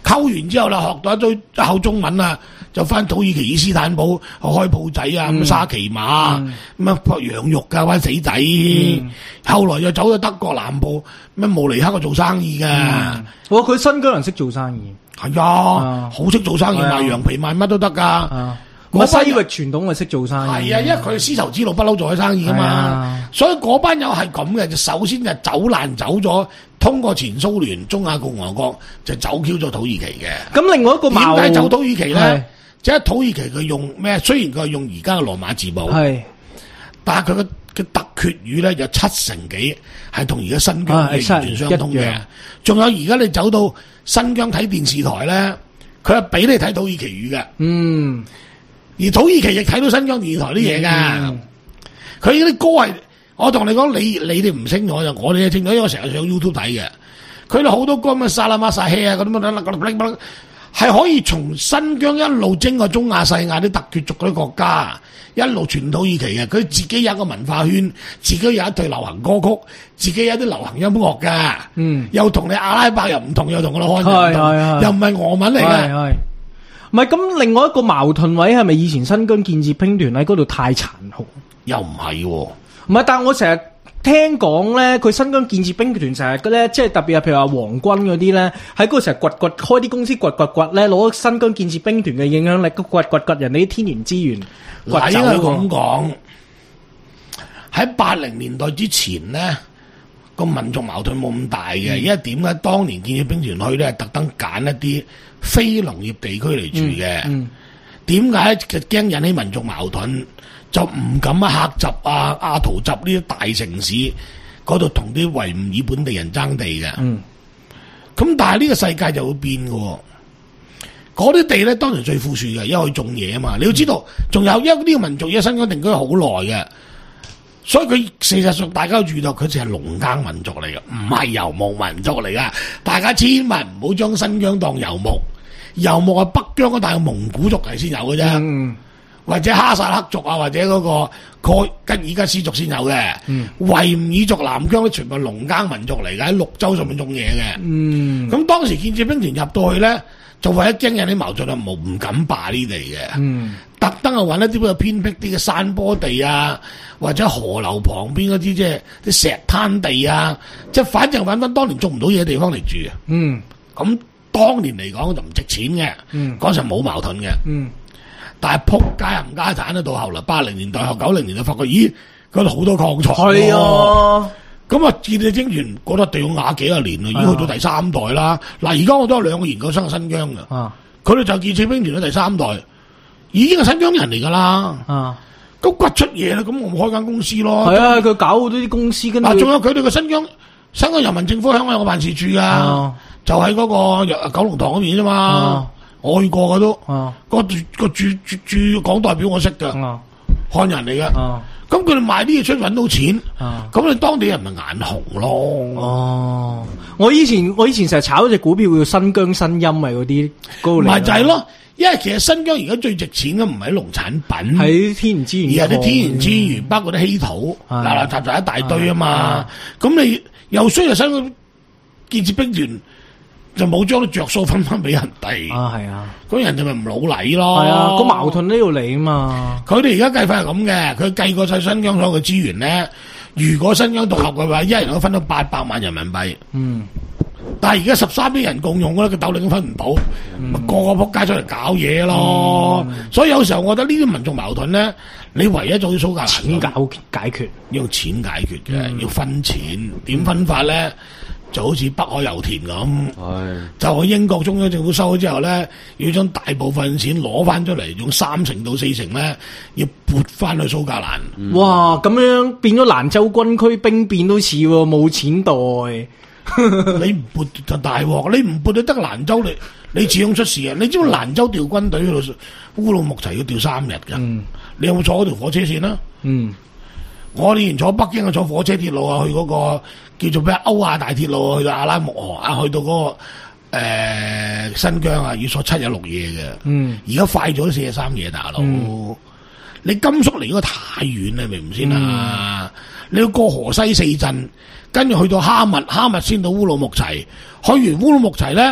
溝完之後啦，學到一堆考中文啊，就翻土耳其伊斯坦堡開鋪仔啊，咁、嗯、沙琪瑪咁啊剝羊肉噶，班死仔。嗯、後來又走咗德國南部咩慕尼黑做生意噶。 我佢、嗯哦、新疆人識做生意， 係啊，好識、啊、做生意，賣羊皮賣乜都得噶。 啊我西域傳統係識做生意， 係啊，因為佢絲綢之路不嬲做開生意噶嘛，啊、所以嗰班友係咁嘅，就首先就走難走咗，通過前蘇聯、中亞共和國就走 Q 咗土耳其嘅。咁另外一個點解走土耳其咧？即係土耳其佢用咩？雖然佢係用而家嘅羅馬字母，係，但係佢嘅嘅突厥語咧有七成幾係同而家新疆嘅完全相通嘅。仲有而家你走到新疆睇電視台咧，佢係俾你睇土耳其語嘅。嗯。而土耳其亦睇到新疆電視台啲嘢噶，佢呢啲歌係我同你講，你你哋唔清楚就我哋清楚，因為我成日上 YouTube 睇嘅。佢哋好多歌咩沙拉馬薩希啊嗰啲乜係可以從新疆一路經過中亞、西亞啲突厥族嗰啲國家，一路傳土耳其嘅。佢自己有一個文化圈，自己有一隊流行歌曲，自己有啲流行音樂噶。嗯，又同你阿拉伯又唔同，又同我哋漢人唔同，又唔係俄文嚟嘅。 唔係咁，另外一個矛盾位係咪以前新疆建設兵團喺嗰度太殘酷？ 又唔係喎，唔係，但係我成日聽講咧，佢新疆建設兵團成日嘅咧，即係特別係譬如話皇軍嗰啲咧，喺嗰度成日掘掘開啲公司掘掘掘咧，攞新疆建設兵團嘅影響力，掘掘掘人哋啲天然資源掘走。 應該咁講，喺八零年代之前咧，個民族矛盾冇咁大嘅，嗯、因為點解當年建設兵團去咧，係特登揀一啲非農業地區嚟住嘅。點解就驚引起民族矛盾，就唔敢喺喀什啊、阿圖什呢啲大城市嗰度同啲維吾爾本地人爭地嘅。咁、嗯、但係呢個世界就會變嘅，嗰啲地咧當然最富庶嘅，因為可以種嘢啊嘛。你要知道，仲、嗯、有因為呢個民族喺新疆定居好耐嘅。所以佢事實上大家都注意到，佢就係農耕民族嚟嘅，唔係游牧民族嚟噶。大家千萬唔好將新疆當游牧，游牧係北疆嗰帶蒙古族嚟先有嘅啫，嗯、或者哈薩克族啊，或者嗰個蓋吉爾吉斯族先有嘅。嗯、維吾爾族南疆咧全部係農耕民族嚟嘅，喺綠洲上面種嘢嘅。咁、嗯、當時建設兵團入到去咧，就為咗驚引啲矛盾啊，冇唔敢霸呢地嘅。嗯特登係揾一啲比較偏僻啲嘅山坡地啊，或者河流旁邊嗰啲即係啲石灘地啊，即係反正揾翻當年種唔到嘢嘅地方嚟住啊。嗯，咁當年嚟講就唔值錢嘅。嗯，嗰陣冇矛盾嘅。嗯，但係撲街冚家產到後來八零年代後九零年代發覺，咦，嗰度好多礦藏。係啊，咁啊，建設兵團覺得地要瓦幾廿年啦，已經去到第三代啦。嗱、啊，而家我都有兩個研究生喺新疆嘅。啊，佢哋就建設兵團嘅第三代。已經係新疆人嚟噶啦，啊，咁掘出嘢啦，咁我咪開間公司咯。係啊，佢搞好多啲公司跟住。嗱，仲有佢哋嘅新疆，新疆人民政府香港有個辦事處啊，就喺嗰個九龍塘嗰邊啫嘛。我去過噶都，個駐個駐駐駐港代表我識噶，漢人嚟噶。咁佢哋賣啲嘢出搵到錢，咁你當地人咪眼紅咯。 哦，我以前我以前成日炒嗰隻股票叫新疆新音咪嗰啲，唔係就係咯。因為其實新疆而家最值錢嘅唔係農產品， 係天然資源， 而係啲天然資源，包括啲稀土，嗱嗱雜雜一大堆啊嘛。咁你又需要新疆建設兵團，就冇將啲着數分翻俾人哋。啊，係啊，咁人哋咪唔老禮咯。係啊， 個矛盾呢度嚟啊嘛。 佢哋而家計法係咁嘅，佢計過晒新疆所有嘅資源咧。如果新疆獨立嘅話，一人可以分到八百萬人民幣。嗯。但係而家十三億人共用咧，個斗零都分唔到，咪、嗯、個個仆街出嚟搞嘢咯。嗯、所以有時候我覺得呢啲民族矛盾咧，你唯一做啲蘇格蘭錢搞解決， 用錢解決嘅，嗯、要分錢，點分法咧？就好似北海油田咁，嗯、就喺英國中央政府收咗之後咧，要將大部分錢攞翻出嚟，用三成到四成咧，要撥翻去蘇格蘭。 嗯、哇！咁樣變咗蘭州軍區兵變都似喎，冇錢袋。 你唔撥就大鑊，你唔撥就得蘭州，你你始終出事啊！你知唔知蘭州調軍隊去到烏魯木齊要調三日噶？嗯、你有冇坐嗰條火車線啊？嗯，我哋以前坐北京啊，坐火車鐵路啊，去嗰個叫做咩歐亞大鐵路去到阿拉木河啊，去到嗰、那個誒、呃、新疆啊，要坐七日六夜嘅。嗯，而家快咗四日三夜大佬。嗯、你甘肅離嗰個太遠啦，明唔明先啊？嗯、你要過河西四鎮。跟住去到哈密，哈密先到烏魯木齊。去完烏魯木齊咧，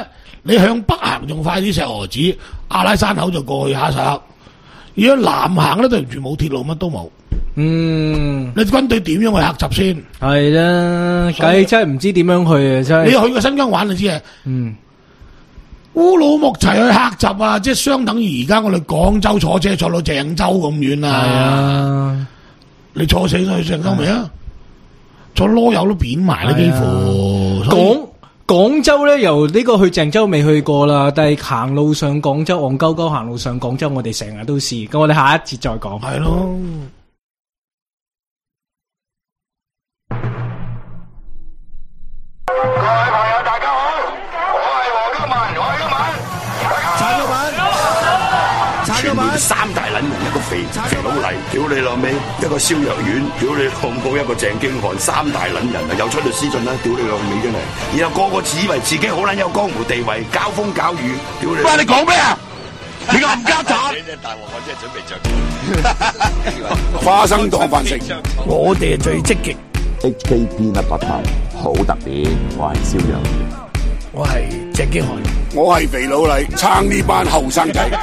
你向北行仲快啲，石河子、阿拉山口就過去哈薩克。如果南行咧，對唔住冇鐵路，乜都冇。 嗯， 你軍隊點樣去克習先？ 係啦，計真係唔知點樣去啊！真係。 你去過新疆玩你知啊？ 嗯。 烏魯木齊去克習啊，即係相等於而家我哋廣州坐車坐到鄭州咁遠啊！係啊，你坐死咗去鄭州未啊？坐囉柚都扁埋啦，幾乎。 廣廣州咧，由呢個去鄭州未去過啦，但係行路上廣州，戇鳩鳩行路上廣州，我哋成日都試。咁我哋下一節再講。 係咯。 全面三大撚人，一個肥肥佬黎，屌你老味，一個蕭若元，屌你老母，一個鄭經翰，三大撚人啊，又出律師信啦，屌你老味真係，然後個個自以為自己好撚有江湖地位，交風交雨，屌你！喂，你講咩啊？你個冚家鏟！你真係大鑊，我真係準備着花生當飯食，我哋係最積極。 H K P 一百萬好特別，我係蕭若元。 我係鄭經翰， 我係肥佬黎，撐呢班後生仔。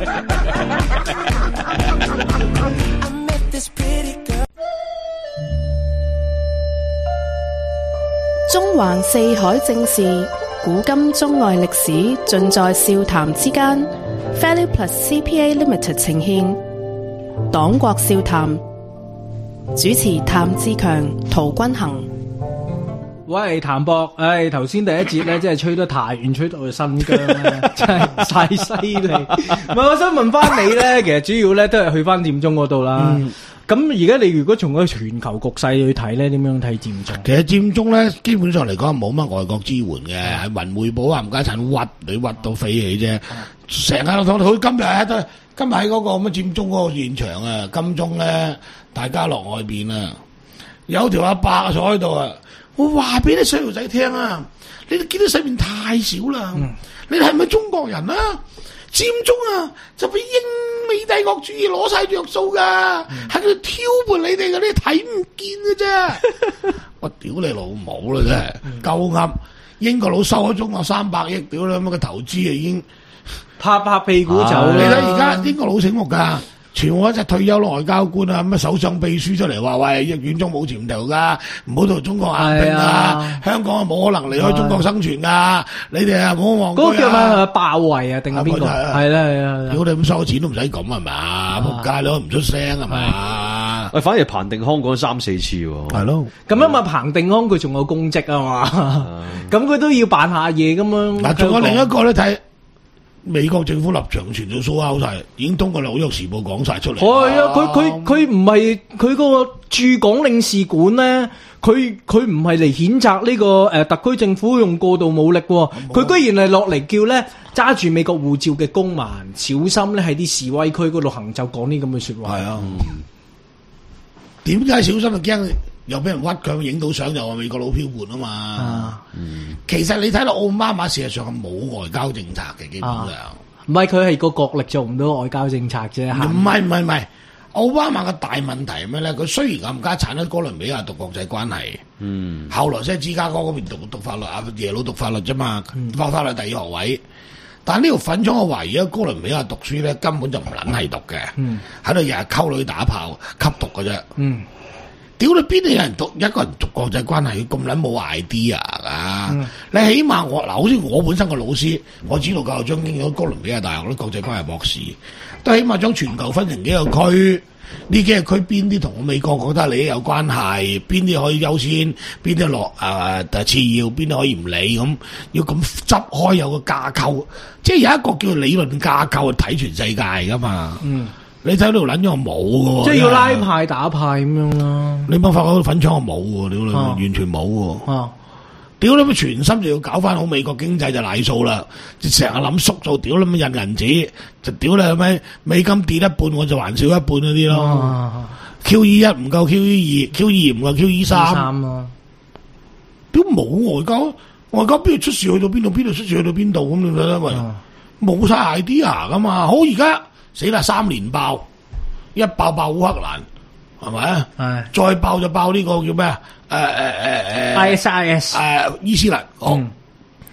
中環四海正事，古今中外歷史，盡在笑談之間。Value Plus C P A Limited 呈獻，黨國笑談，主持譚志強、陶君行。 喂，譚博，唉，頭先第一節咧，真係吹得太遠，吹到去新疆咧，真係太犀利。唔係，我想問翻你咧，其實主要咧都係去翻佔中嗰度啦。咁而家你如果從個全球局勢去睇咧，點樣睇佔中？ 其實佔中咧，基本上嚟講冇乜外國支援嘅，係文匯報啊、冚家產屈你屈到飛起啫。成日同佢今日喺度，今日喺嗰個咁嘅佔中嗰個現場啊，金鐘咧，大家樂外邊啊，有條阿伯坐喺度啊。我話俾啲細路仔聽啊，你哋見到世面太少啦，嗯、你哋係咪中國人啊？佔中啊，就俾英美帝國主義攞晒着數噶，喺度、嗯、挑撥你哋嘅，你睇唔見嘅啫。我屌你老母啦，真係夠噏！英國佬收咗中國三百億，屌你咁嘅投資啊，已經拍拍屁股走啦。 你睇而家英國佬醒目噶。全部一隻退休外交官啊，咁啊首相秘書出嚟話：喂，遠中冇前途噶，唔好同中國硬拼啊！香港啊冇可能離開中國生存噶，你哋啊唔好忘記啊！ 嗰個叫咩？鮑維啊，定係邊個？係啦係啦， 如果你咁收錢都唔使咁係嘛？仆街你都唔出聲係嘛？ 喂，反而彭定康講三四次喎。係咯， 咁樣嘛，彭定康佢仲有公職啊嘛，咁佢都要扮下嘢咁樣。 嗱，仲有另一個咧睇。美國政府立場全數蘇out晒，已經通過紐約時報講晒出嚟。 係啊，佢佢佢唔係佢個駐港領事館咧，佢佢唔係嚟譴責呢個誒特區政府用過度武力，佢居然係落嚟叫咧揸住美國護照嘅公民小心咧喺啲示威區嗰度行走，講啲咁嘅說話。係啊，點解小心就驚？又俾人屈佢影到相，又話美國佬飄換啊嘛。啊嗯、其實你睇到奧巴馬事實上係冇外交政策嘅，基本上唔係佢係個國力做唔到外交政策啫。唔係唔係唔係，奧巴馬嘅大問題係咩咧？佢雖然冚家產喺哥倫比亞讀國際關係，嗯，後來先喺芝加哥嗰邊讀讀法律，阿耶魯讀法律啫嘛，讀法律第二學位。但呢條粉腸我懷疑喺哥倫比亞讀書咧，根本就唔撚係讀嘅，喺度日日溝女打炮吸毒嘅啫。嗯屌你邊度有人讀一個人讀國際關係咁撚冇 idea 噶？嗯、你起碼我嗱，好似我本身個老師，我指導教育將經咗哥倫比亞大學啲國際關係博士，都起碼將全球分成幾個區，呢幾個區邊啲同美國覺得你有關係，邊啲可以優先，邊啲落誒次要，邊啲可以唔理咁，要咁執開有個架構，即係有一個叫理論架構去睇全世界噶嘛。嗯你睇到條撚樣冇嘅喎，即係要拉派打派咁樣啦。你冇發覺粉腸我冇喎，屌你，完全冇喎。啊，屌你咪全心就要搞翻好美國經濟就賴數啦，就成日諗縮數，屌你咪印銀紙，就屌你咪美金跌一半我就還少一半嗰啲咯。啊、Q E 一唔夠 Q E 二 ，Q E 二唔夠 Q E 三。三啊！屌冇外交，外交邊度出事去到邊度，邊度出事去到邊度咁你睇啦，喂，冇晒 idea 噶嘛。好而家。死啦！三連爆，一爆爆烏克蘭，係咪啊？係。再爆就爆呢個叫咩啊？誒誒誒誒 I S I S 誒伊斯蘭。哦。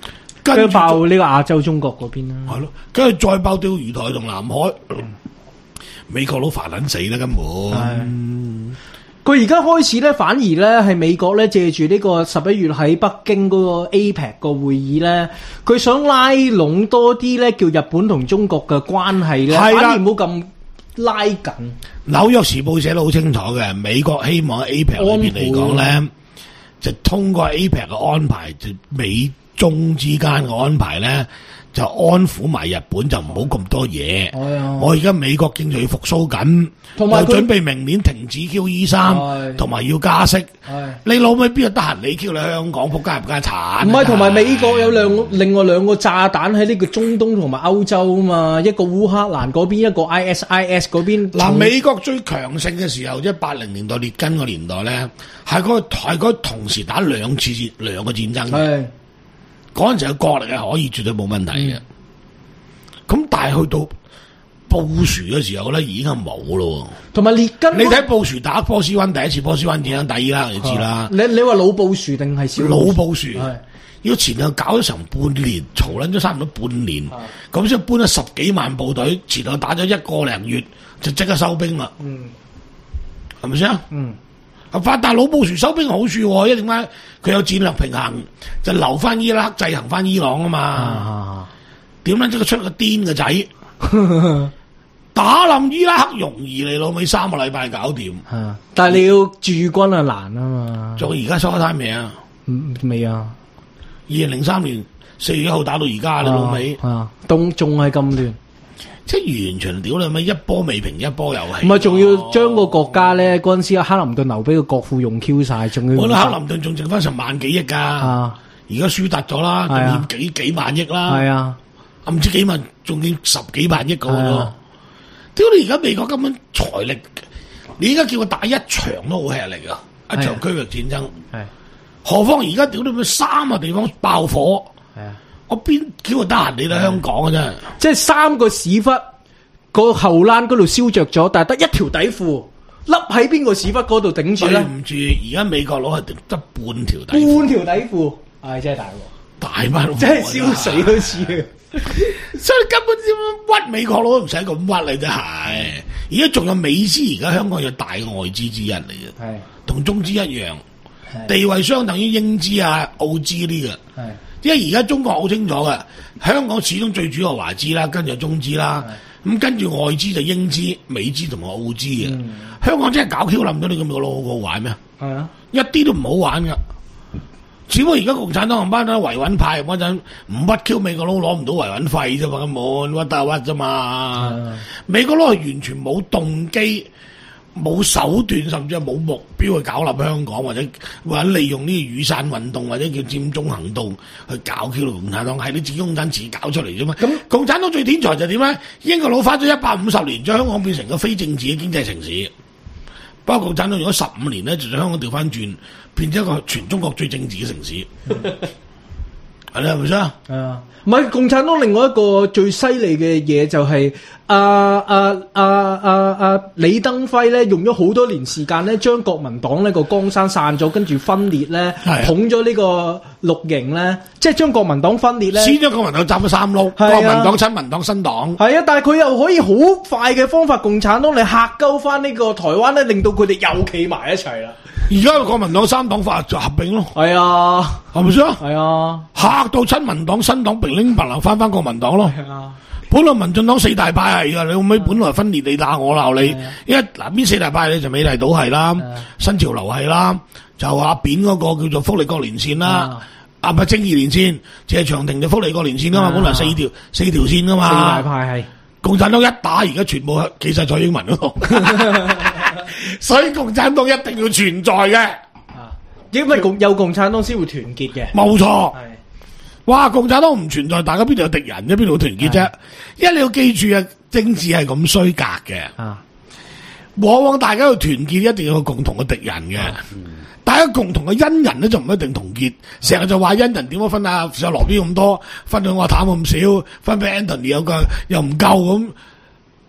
跟住跟住爆呢個亞洲中國嗰邊啦。 係咯，跟住再爆釣魚台同南海，美國佬煩撚死啦根本。 佢而家開始咧，反而咧係美國咧借住呢個十一月喺北京嗰個 A P E C 個會議咧，佢想拉攏多啲咧，叫日本同中國嘅關係咧，反而冇咁拉緊。 紐約時報寫得好清楚嘅，美國希望喺 A P E C 裏邊嚟講咧，就通過 A P E C 嘅安排，就美中之間嘅安排咧，就安撫埋日本，就唔好咁多嘢。 哎呀我而家美國經濟要復甦緊， 同埋佢又準備明年停止 Q E 三，同埋要加息。 哎你老味邊有得閒你 Q 你香港仆街唔家產？ 唔係，同埋美國有兩個另外兩個炸彈喺呢個中東同埋歐洲啊嘛，一個烏克蘭嗰邊，一個 I S I S 嗰邊。 嗱，美國最強盛嘅時候，即係八零年代列根個年代咧，係嗰係嗰同時打兩次兩個戰爭嘅。 係嗰陣時嘅國力係可以絕對冇問題嘅。咁、嗯、但係去到布殊嘅時候咧，已經係冇咯。 同埋列根， 你睇布殊打波斯灣第一次波斯灣戰爭第二啦，你知啦。 你你話老布殊定係小老布殊？ 係要前後搞咗成半年，嘈撚咗差唔多半年，咁先搬咗十幾萬部隊，前後打咗一個零月就即刻收兵啦。嗯，係咪先啊？嗯。發達老布殊收兵好處喎，因為點解佢有戰略平衡，就留翻伊拉克制衡翻伊朗啊嘛。點解即係出個癲嘅仔，打冧伊拉克容易，你老味三個禮拜搞掂。 但係你要駐軍啊難啊嘛。 仲而家收咗未啊？ 未啊。 二零零三年四月一號打到而家，你老味啊，仲仲係咁亂。 即係完全屌你咩，一波未平一波又起。 唔係，仲要將個國家咧嗰陣時，克林頓留俾個國庫用 Q 晒，仲要。 我覺得克林頓仲剩翻成萬幾億㗎。啊！而家輸突咗啦，仲要幾幾萬億啦。係啊，唔知幾萬，仲要十幾萬億㗎喎。屌你而家美國根本財力，你而家叫佢打一場都好吃力㗎，一場區域戰爭。係。何況而家屌你咩三個地方爆火。係啊。我邊叫佢得閒你嚟香港嘅啫， 即係三個屎忽個後欄嗰度燒着咗，但係得一條底褲笠喺邊個屎忽嗰度頂住咧？ 對唔住，而家美國佬係得半條底褲， 半條底褲，唉，真係大鑊， 大班真係燒死嗰次， 所以根本點屈美國佬都唔使咁屈你真係。而家仲有美資，而家香港有大嘅外資之一嚟嘅，係同中資一樣，地位相等於英資啊、澳資呢個。係。因為而家中國好清楚嘅，香港始終最主要係華資啦，跟住中資啦，咁跟住外資就英資、美資同埋澳資嘅。嗯、香港真係搞 Q 冧咗，你咁美國佬好好玩咩？係啊，一啲都唔好玩噶。只不過而家共產黨班咧維穩派嗰陣唔屈 Q 美國佬攞唔到維穩費啫嘛，根本屈得屈啫嘛。嗯、美國佬係完全冇動機。冇手段，甚至係冇目標去搞冧香港，或者或者利用呢個雨傘運動或者叫佔中行動去搞 Q 到共產黨，係你自己共產自己搞出嚟啫嘛。咁共產黨最天才就點咧？英國佬花咗一百五十年將香港變成個非政治嘅經濟城市，不過共產黨用咗十五年咧，就將香港調翻轉，變成一個全中國最政治嘅城市。係你係咪先？係啊， 唔係共產黨另外一個最犀利嘅嘢就係阿阿阿阿阿李登輝咧，用咗好多年時間咧，將國民黨呢個江山散咗，跟住分裂咧，捧咗呢個綠營咧，即係將國民黨分裂咧， 先將國民黨斬咗三碌，國民黨、親民黨、新黨。 係啊，但係佢又可以好快嘅方法，共產黨嚟嚇鳩翻呢個台灣咧，令到佢哋又企埋一齊啦。 而家國民黨三黨法就合併咯， 係啊， 係咪先？ 係啊， 嚇到親民黨、新黨平拎白流翻翻國民黨咯。係啊，本來民進黨四大派係噶，你可唔可以本來分裂你打我鬧你？因為嗱邊四大派咧就美麗島係啦，新潮流係啦，就阿扁嗰個叫做福利國連線啦，啊唔係正義連線，謝長廷就福利國連線噶嘛，本來四條四條線噶嘛。四大派係共產黨一打而家全部企晒蔡英文嗰度。所以共產黨一定要存在嘅，啊， 因為共有共產黨先會團結嘅， 冇錯。哇，共產黨唔存在，大家邊度有敵人啫？邊度有團結啫？因為你要記住啊，政治係咁衰格嘅，啊，往往大家要團結，一定要有共同嘅敵人嘅。啊嗯、大家共同嘅恩人咧就唔一定同結，成日就話恩人點樣分啊？上羅邊咁多，分到我淡咁少，分俾 Anthony 有個又唔夠咁。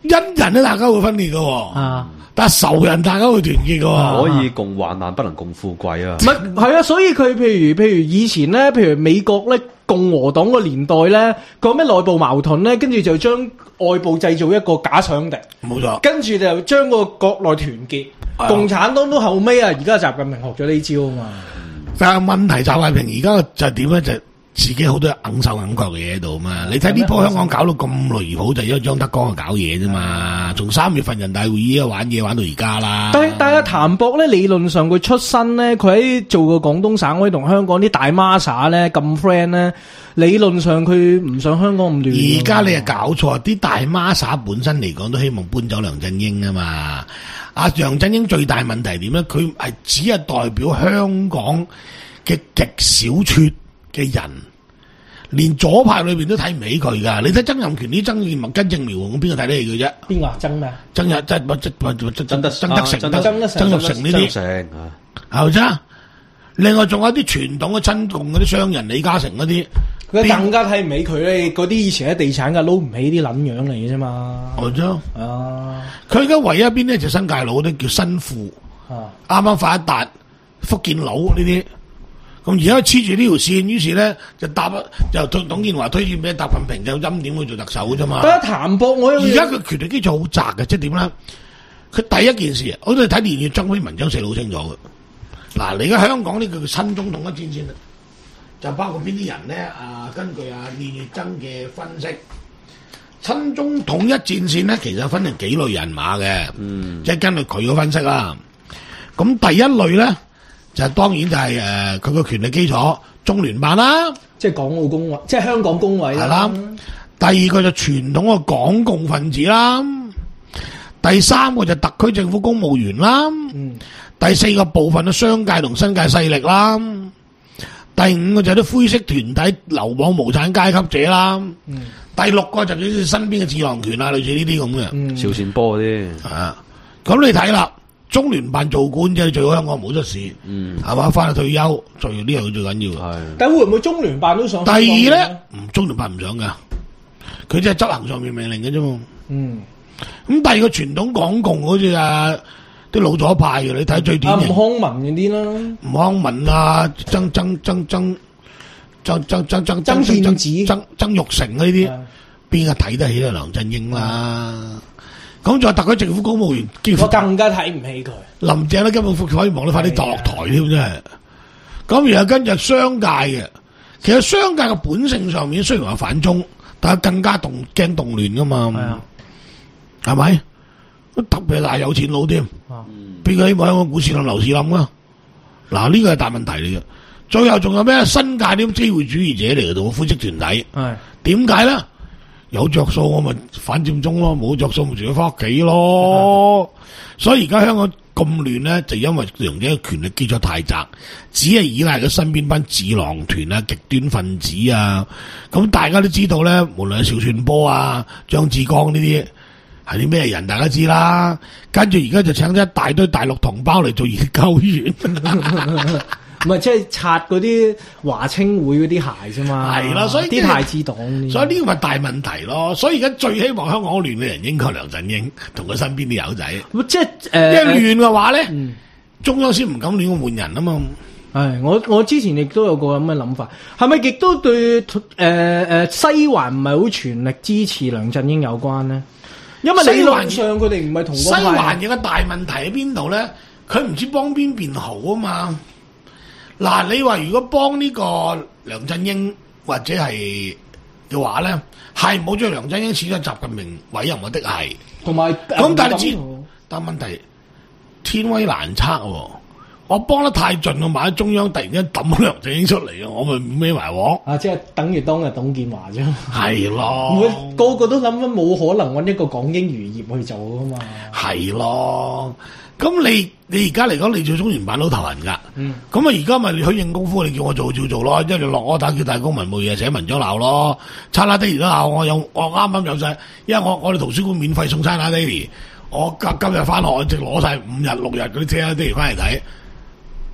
恩人咧大家會分裂嘅喎， 啊， 但係仇人大家會團結嘅喎。 可以共患難，不能共富貴啊！ 唔係係啊，所以佢譬如譬如以前咧，譬如美國咧共和黨個年代咧，講咩內部矛盾咧，跟住就將外部製造一個假想敵， 冇錯。 跟住就將個國內團結。 啊共產黨到後尾啊，而家習近平學咗呢招啊嘛。 但係問題習近平而家就係點咧？就係自己好多硬手硬腳嘅嘢喺度嘛。你睇呢波香港搞到咁離譜，就因為張德江去搞嘢啫嘛。從三月份人大會議啊玩嘢玩到而家啦。 但係但係譚博咧，理論上佢出身咧，佢喺做過廣東省委同香港啲大孖沙咧咁 friend 咧，理論上佢唔想香港咁亂。 而家你係搞錯，啲大孖沙本身嚟講都希望搬走梁振英啊嘛。阿梁振英最大問題點咧？佢係只係代表香港嘅極少撮嘅人，連左派裏邊都睇唔起佢噶。你睇曾蔭權啲曾建文根正苗紅，邊個睇得起佢啫？ 邊個啊？曾咩啊？ 曾日曾曾曾曾曾德曾德成、 曾德成曾鈺成呢啲成啊， 係咪啫？另外仲有啲傳統嘅親共嗰啲商人，李嘉誠嗰啲， 佢更加睇唔起佢咧。嗰啲以前喺地產嘅撈唔起啲撚樣嚟嘅啫嘛。 係啫。 啊， 佢而家唯一一邊咧就新界佬啲叫新富， 啊， 啱啱發一達福建佬呢啲。咁而家黐住呢條線，於是咧就搭就董董建華推薦俾習近平，就欽點去做特首啫嘛。 不過譚博我而家佢權力基礎好窄嘅，即係點咧？佢第一件事，我哋睇連月增篇文章寫得好清楚嘅。嗱，你而家香港呢個叫新中統一戰線啦，就包括邊啲人咧？啊，根據啊連月增嘅分析，新中統一戰線咧，其實分成幾類人馬嘅，嗯，即係根據佢嘅分析啦。咁第一類咧，就當然就係誒佢個權力基礎，中聯辦啦， 即係港澳工委，即係香港工委係啦。第二個就傳統嘅港共分子啦，第三個就特區政府公務員啦，嗯，第四個部分嘅商界同新界勢力啦，第五個就係啲灰色團體流亡無產階級者啦，嗯，第六個就好似身邊嘅智囊團啊，類似呢啲咁嘅， 嗯，邵善波嗰啲啊，咁你睇啦。中聯辦做官啫，最好香港冇出事，嗯，係嘛？翻去退休，最呢樣最緊要。係， 但會唔會中聯辦都想？ 第二咧，唔中聯辦唔想噶，佢只係執行上面命令嘅啫嘛。嗯，咁第二個傳統港共好似啊啲老左派嘅，你睇最典型。 吳康文嗰啲啦， 吳康文啊，曾曾曾曾曾曾曾曾曾憲子、 曾曾鈺成呢啲，邊個睇得起啊梁振英啦？咁再特區政府公務員， 我更加睇唔起佢。 林鄭咧根本可以望你快啲墮落台添，真係。咁然後跟住商界嘅，其實商界嘅本性上面雖然話反中，但係更加動驚動亂噶嘛。係啊，係咪？特別係有錢佬添，邊個希望香港股市冧樓市冧啊？嗱，呢個係大問題嚟嘅。最後仲有咩？新界啲機會主義者嚟嘅度，灰色團體。係點解咧？有着數我咪反佔中咯，冇着數咪自己翻屋企咯。所以而家香港咁亂咧，就因為梁振英嘅權力基礎太窄，只係依賴佢身邊班智囊團啊、極端分子啊。咁大家都知道咧，無論係邵傳波啊、張志剛呢啲係啲咩人，大家知啦。跟住而家就請咗一大堆大陸同胞嚟做研究員。 唔係即係擦嗰啲華青會嗰啲鞋啫嘛， 係啦，所以啲太子黨， 所以呢個咪大問題咯。所以而家最希望香港亂嘅人應該梁振英同佢身邊啲友仔。 即係誒， 一亂嘅話咧， 嗯、 中央先唔敢亂咁換人啊嘛。 係我我之前亦都有個咁嘅諗法，係咪亦都對誒誒、呃、西環唔係好全力支持梁振英有關咧？因為理論上佢哋唔係同西環有個大問題喺邊度咧？佢唔知幫邊邊好啊嘛。嗱，你話如果幫呢個梁振英或者係嘅話咧，係冇將梁振英似咗習近平委任嘅的係， 同埋咁但係你知，但問題天威難測喎。我幫得太盡，我買咗中央突然間抌梁振英出嚟啊，我咪孭埋鑊。 啊，即係等於當日董建華啫。 係咯， 個個都諗緊冇可能揾一個港英餘孽去做噶嘛。 係咯。咁你你而家嚟講，你做中聯辦都頭痕噶。嗯。咁啊，而家咪許應功夫，你叫我做照做咯。一係落柯打叫大公文冇嘢寫文章鬧咯。餐打爹哋都鬧我，有我啱啱有晒，因為我我哋圖書館免費送餐打爹哋。我今今日翻學，我直攞晒五日六日嗰啲餐打爹哋翻嚟睇。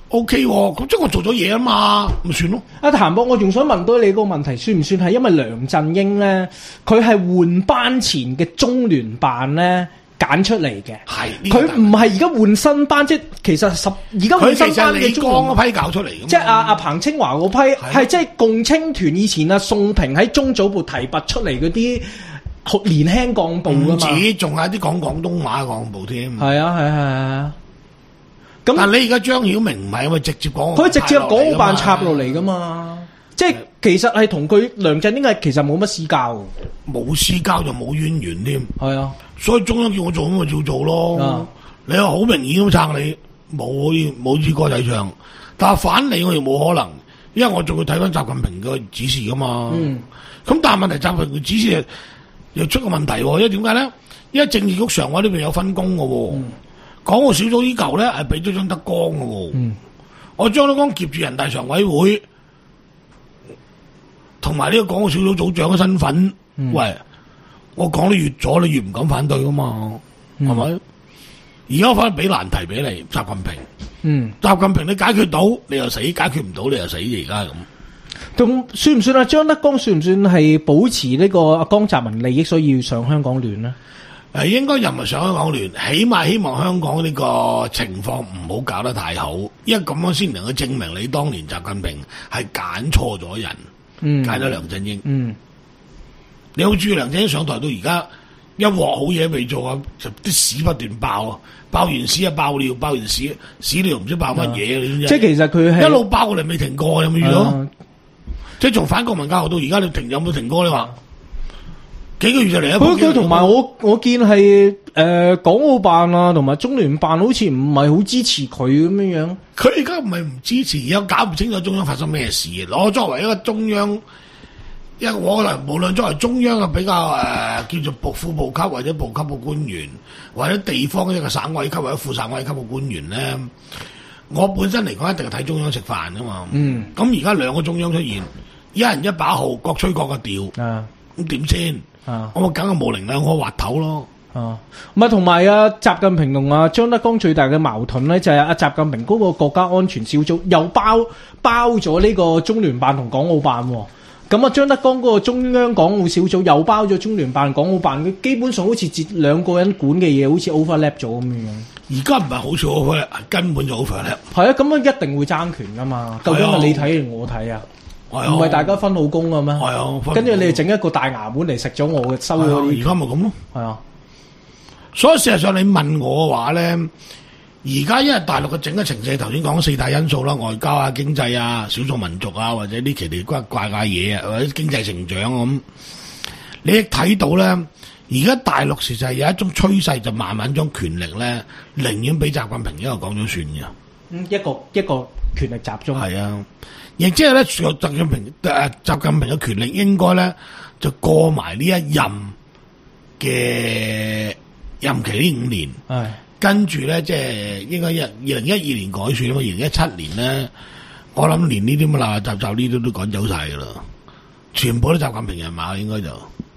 O K 喎，咁即係我做咗嘢啊嘛，咪算咯。 阿譚博，我仲想問多你個問題，算唔算係因為梁振英咧，佢係換班前嘅中聯辦咧揀出嚟嘅？ 係， 佢唔係而家換新班，即係其實十而家換新班嘅中聯嗰批搞出嚟嘅， 即係阿阿彭清華嗰批係即係共青團以前阿宋平喺中組部提拔出嚟嗰啲年輕幹部㗎嘛， 唔止，仲有啲講廣東話嘅幹部添。 係啊係啊係啊。 咁但係你而家張曉明唔係因為直接講， 佢直接港澳辦插落嚟噶嘛？即係其實係同佢梁振英係其實冇乜私交， 冇私交就冇淵源添。 係啊， 所以中央叫我做咁咪照做咯。 啊、 你話好明顯咁撐你，冇冇支歌仔唱，但係反你我又冇可能，因為我仲要睇翻習近平嘅指示噶嘛。咁、嗯、但係問題習近平嘅指示又出個問題，因為點解咧？因為政治局常委呢邊有分工嘅喎。嗯港澳小組呢嚿咧係俾咗張德江嘅喎，嗯、我張德江夾住人大常委會，同埋呢個港澳小組組長嘅身份，嗯、喂，我講得越咗，你越唔敢反對噶嘛，係咪、嗯？而家反而俾難題俾你，習近平，嗯，習近平你解決到，你又死；解決唔到，你又死。而家咁， 咁算唔算啊？張德江算唔算係保持呢個阿江澤民利益，所以要上香港聯呢？ 誒，應該又唔係上香港聯，起碼希望香港呢個情況唔好搞得太好，因為咁樣先能夠證明你當年習近平係揀錯咗人，揀咗、嗯、梁振英。嗯，你好注意梁振英上台到而家一鑊好嘢未做啊，就啲屎不斷爆啊，爆完屎啊爆尿，爆完屎屎尿唔知爆乜嘢、啊、你知即係其實佢係一路爆過嚟未停過，有冇遇到？啊、即係從反國民教學到而家，你停有冇停過？你話？幾個月就嚟一波。 佢同埋我我見係誒、呃、港澳辦啊，同埋中聯辦好似唔係好支持佢咁樣樣。 佢而家唔係唔支持，而家搞唔清楚中央發生咩事。我作為一個中央，一個我可能無論作為中央嘅比較誒、呃、叫做部副部級或者部級嘅官員，或者地方一個省委級或者副省委級嘅官員咧，我本身嚟講一定係睇中央食飯噶嘛。嗯。咁而家兩個中央出現，一人一把號，各吹各嘅調。啊。咁點先？啊！我梗係模棱兩可滑頭咯。 啊，唔係同埋啊，習近平同阿張德江最大嘅矛盾咧，就係阿習近平嗰個國家安全小組又包包咗呢個中聯辦同港澳辦。咁啊，張德江嗰個中央港澳小組又包咗中聯辦、港澳辦，佢基本上好似接兩個人管嘅嘢，好似 overlap 咗咁樣。 而家唔係好似 overlap，根本就 overlap。 係啊，咁樣一定會爭權噶嘛？究竟係你睇定我睇啊？唔係大家分好工嘅咩？係啊，跟住你哋整一個大衙門嚟食咗我嘅收咗啲。而家咪咁咯。 係啊， 所以事實上你問我嘅話咧，而家因為大陸嘅整個情勢，頭先講四大因素啦，外交啊、經濟啊、少數民族啊，或者啲奇奇怪怪嘅嘢啊，或者經濟成長咁，你亦睇到咧，而家大陸其實係有一種趨勢，就慢慢將權力咧，寧願俾習近平一個講咗算嘅。 嗯，一個一個權力集中。 係啊。亦即係咧，習近平誒，習近平嘅權力應該咧就過埋呢一任嘅任期呢五年，係跟住咧即係應該一二零一二年改選啊嘛，二零一七年咧，我諗連呢啲乜啦雜雜呢啲都趕走晒噶啦，全部都習近平人馬應該就。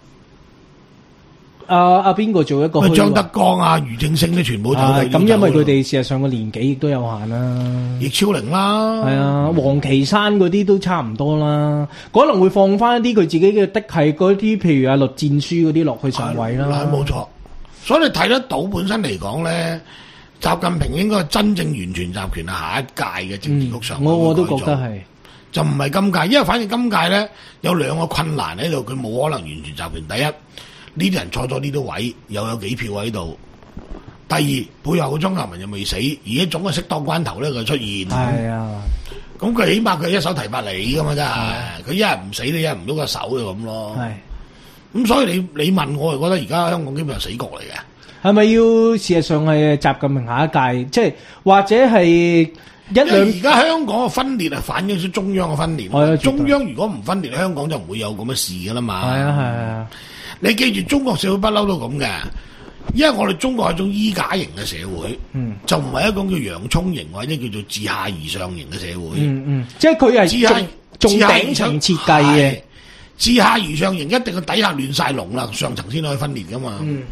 阿阿邊個做一個？ 張德江啊、俞正聲咧，全部走晒。 咁因為佢哋事實上個年紀亦都有限啦。 易超齡啦， 係啊，王岐山嗰啲都差唔多啦。可能會放翻一啲佢自己嘅的係嗰啲，譬如阿栗戰書嗰啲落去上位啦。 係冇錯。所以你睇得到本身嚟講咧，習近平應該真正完全集權係下一屆嘅政治局上、嗯。我我都覺得係，就唔係今屆，因為反正今屆咧有兩個困難喺度，佢冇可能完全集權。第一，呢啲人坐咗呢啲位，又有幾票喺度。第二，背後嘅莊澤民又未死，而家總係適當關頭咧佢出現。係啊，咁佢起碼佢一手提拔你噶嘛，真係。佢一日唔死，你一日唔喐個手就咁咯。係。咁所以你你問我，係覺得而家香港基本上死局嚟嘅。係咪要事實上係習近平下一屆，即係或者係一兩？而家香港嘅分裂係反映出中央嘅分裂。係啊，中央如果唔分裂，香港就唔會有咁嘅事噶啦嘛。係啊係啊。你記住，中國社會不嬲都咁嘅，因為我哋中國係一種衣架型嘅社會，嗯，就唔係一種叫洋葱型或者叫做自下而上型嘅社會。嗯嗯，即係佢係自下重頂層設計嘅。自下而上型一定個底下亂晒龍啦，上層先可以分裂噶嘛。嗯，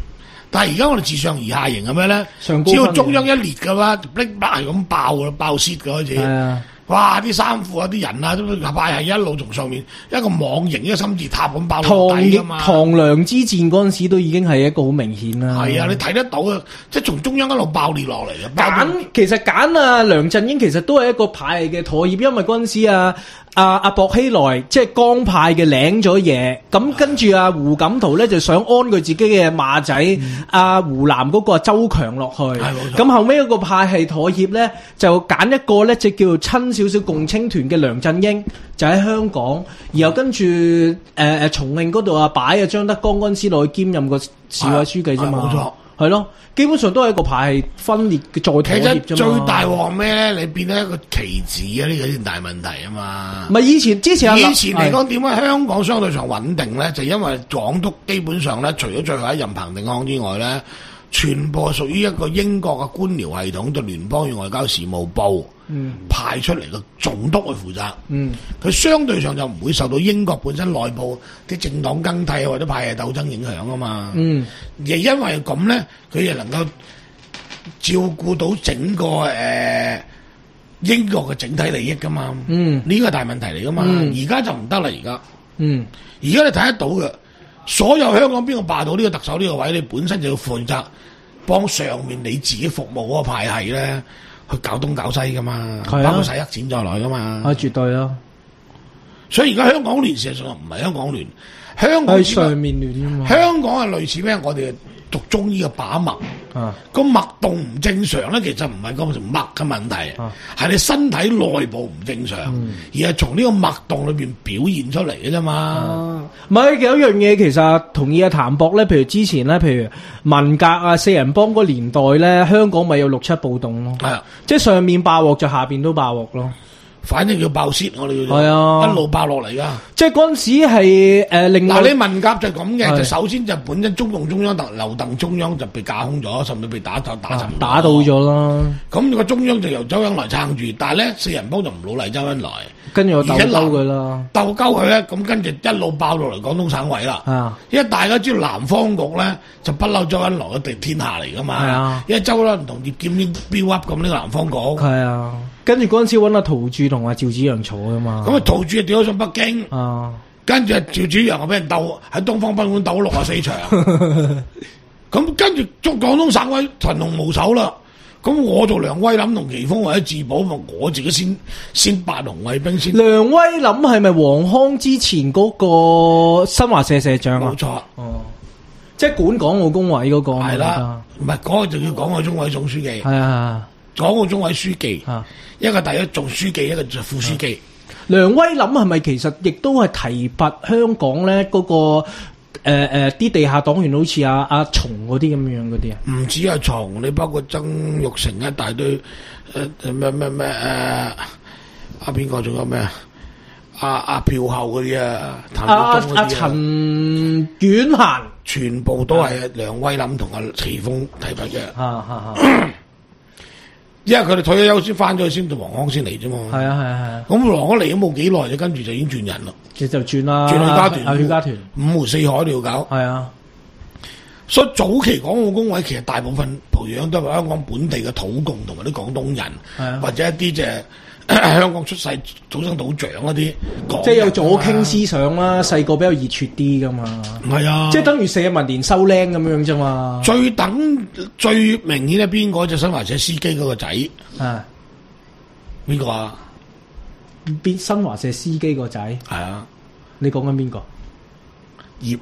但係而家我哋自上而下型係咩咧？ 上高只要中央一列嘅話，逼係咁爆㗎啦，爆泄嘅開始。 係啊。 哇！啲衫褲啊，啲人啊，都派係一路從上面一個網形一個金字塔咁爆落底㗎嘛。 唐梁之戰嗰陣時都已經係一個好明顯啦。 係啊，你睇得到啊，即係從中央一路爆裂落嚟嘅。 揀其實揀啊梁振英其實都係一個派嘅妥協，因為嗰陣時啊阿阿薄熙來即係江派嘅領咗嘢，咁跟住啊胡錦濤咧就想安佢自己嘅馬仔阿、嗯啊、湖南嗰個周強落去，咁後尾嗰個派系妥協咧就揀一個咧就叫做親少少共青團嘅梁振英，就喺香港，然後跟住誒誒重慶嗰度啊擺啊張德江嗰陣時落去兼任個市委書記啫嘛，冇錯，係咯。基本上都係一個派系分裂嘅再妥協啫嘛。其實最大鑊咩咧？你變咗一個棋子啊！呢個先大問題啊嘛。唔係以前之前以前嚟講點解香港相對上穩定咧？就因為港督基本上咧，除咗最後一任彭定康之外咧，全部係屬於一個英國嘅官僚系統，就聯邦與外交事務部、嗯、派出嚟嘅總督去負責。嗯，佢相對上就唔會受到英國本身內部啲政黨更替或者派系鬥爭影響啊嘛。嗯，而因為咁咧，佢又能夠照顧到整個誒、呃、英國嘅整體利益噶嘛。嗯，呢個係大問題嚟噶嘛。而家、嗯、就唔得啦，而家。嗯，而家你睇得到嘅。所有香港邊個霸到呢個特首呢個位，你本身就要負責幫上面你自己服務嗰個派系咧，去搞東搞西噶嘛，包括洗黑錢在內噶嘛。啊，絕對啊！所以而家香港亂事實上唔係香港亂，香港係上面亂啊嘛。香港係類似咩？我哋讀中醫嘅把脈，啊，個脈動唔正常咧，其實唔係嗰個脈嘅問題，係、啊、你身體內部唔正常，嗯、而係從呢個脈動裏邊表現出嚟嘅啫嘛。唔係、啊、有一樣嘢，其實同意阿譚博咧，譬如之前咧，譬如文革啊、四人幫嗰年代咧，香港咪有六七暴動咯，係啊，即係上面爆鑊就下邊都爆鑊咯。反正叫爆泄，我哋叫做，啊、一路爆落嚟噶。即係嗰陣時係誒，另外嗱，你文革就咁嘅，就首先就本身中共中央特劉鄧中央就被架空咗，甚至被打打打沉，打到咗啦。咁個中央就由周恩來撐住，但係咧四人幫就唔老嚟周恩來，跟住我鬥鳩佢啦，鬥鳩佢咧，咁跟住一路爆落嚟廣東省委啦。啊，因為大家知道南方局咧就不嬲周恩來嘅地天下嚟噶嘛。係啊，因為周恩來同葉劍英 build up 咁呢個南方局。係啊。跟住嗰陣時揾阿陶鑄同阿趙紫陽坐噶嘛，咁啊陶鑄啊調咗上北京，啊，跟住啊趙紫陽啊俾人鬥喺東方賓館鬥六啊四場，咁跟住捉廣東省委群龍無首啦，咁我做梁威林同奇峰或者自保，咪我自己先先八紅衛兵先。梁威林係咪黃康之前嗰個新華社社長啊？冇錯，哦，即係管港澳工委嗰個係啦，唔係嗰個就叫港澳中委總書記，係啊。港澳中委書記，啊、一個第一做書記，一個做副書記。梁威林係咪其實亦都係提拔香港咧？嗰、那個誒誒啲地下黨員好似阿阿松嗰啲咁樣嗰啲啊？唔止係松，你包括曾鈺成一大堆誒咩咩咩誒阿邊個仲有咩啊？阿阿票后嗰啲啊，阿阿陳婉嫻，全部都係梁威林同阿奇峰提拔嘅。啊啊啊因為佢哋退咗休先翻咗去，先到黃康先嚟啫嘛。係啊係啊係啊。咁黃康嚟都冇幾耐，就跟住就已經轉人啦。其實就轉啦，轉去家團，啊去家團，五湖四海都要搞。係啊。所以早期港澳工委其實大部分培養都係香港本地嘅土共同埋啲廣東人，啊、或者一啲即係香港出世土生土長嗰啲。即係有左傾思想啦，細個比較熱血啲噶嘛。係啊。即係等於社民連收僆咁樣啫嘛。最等最明顯係邊個？就新華社司機嗰個仔。啊。邊個啊？邊新華社司機個仔？係啊。你講緊邊個？葉。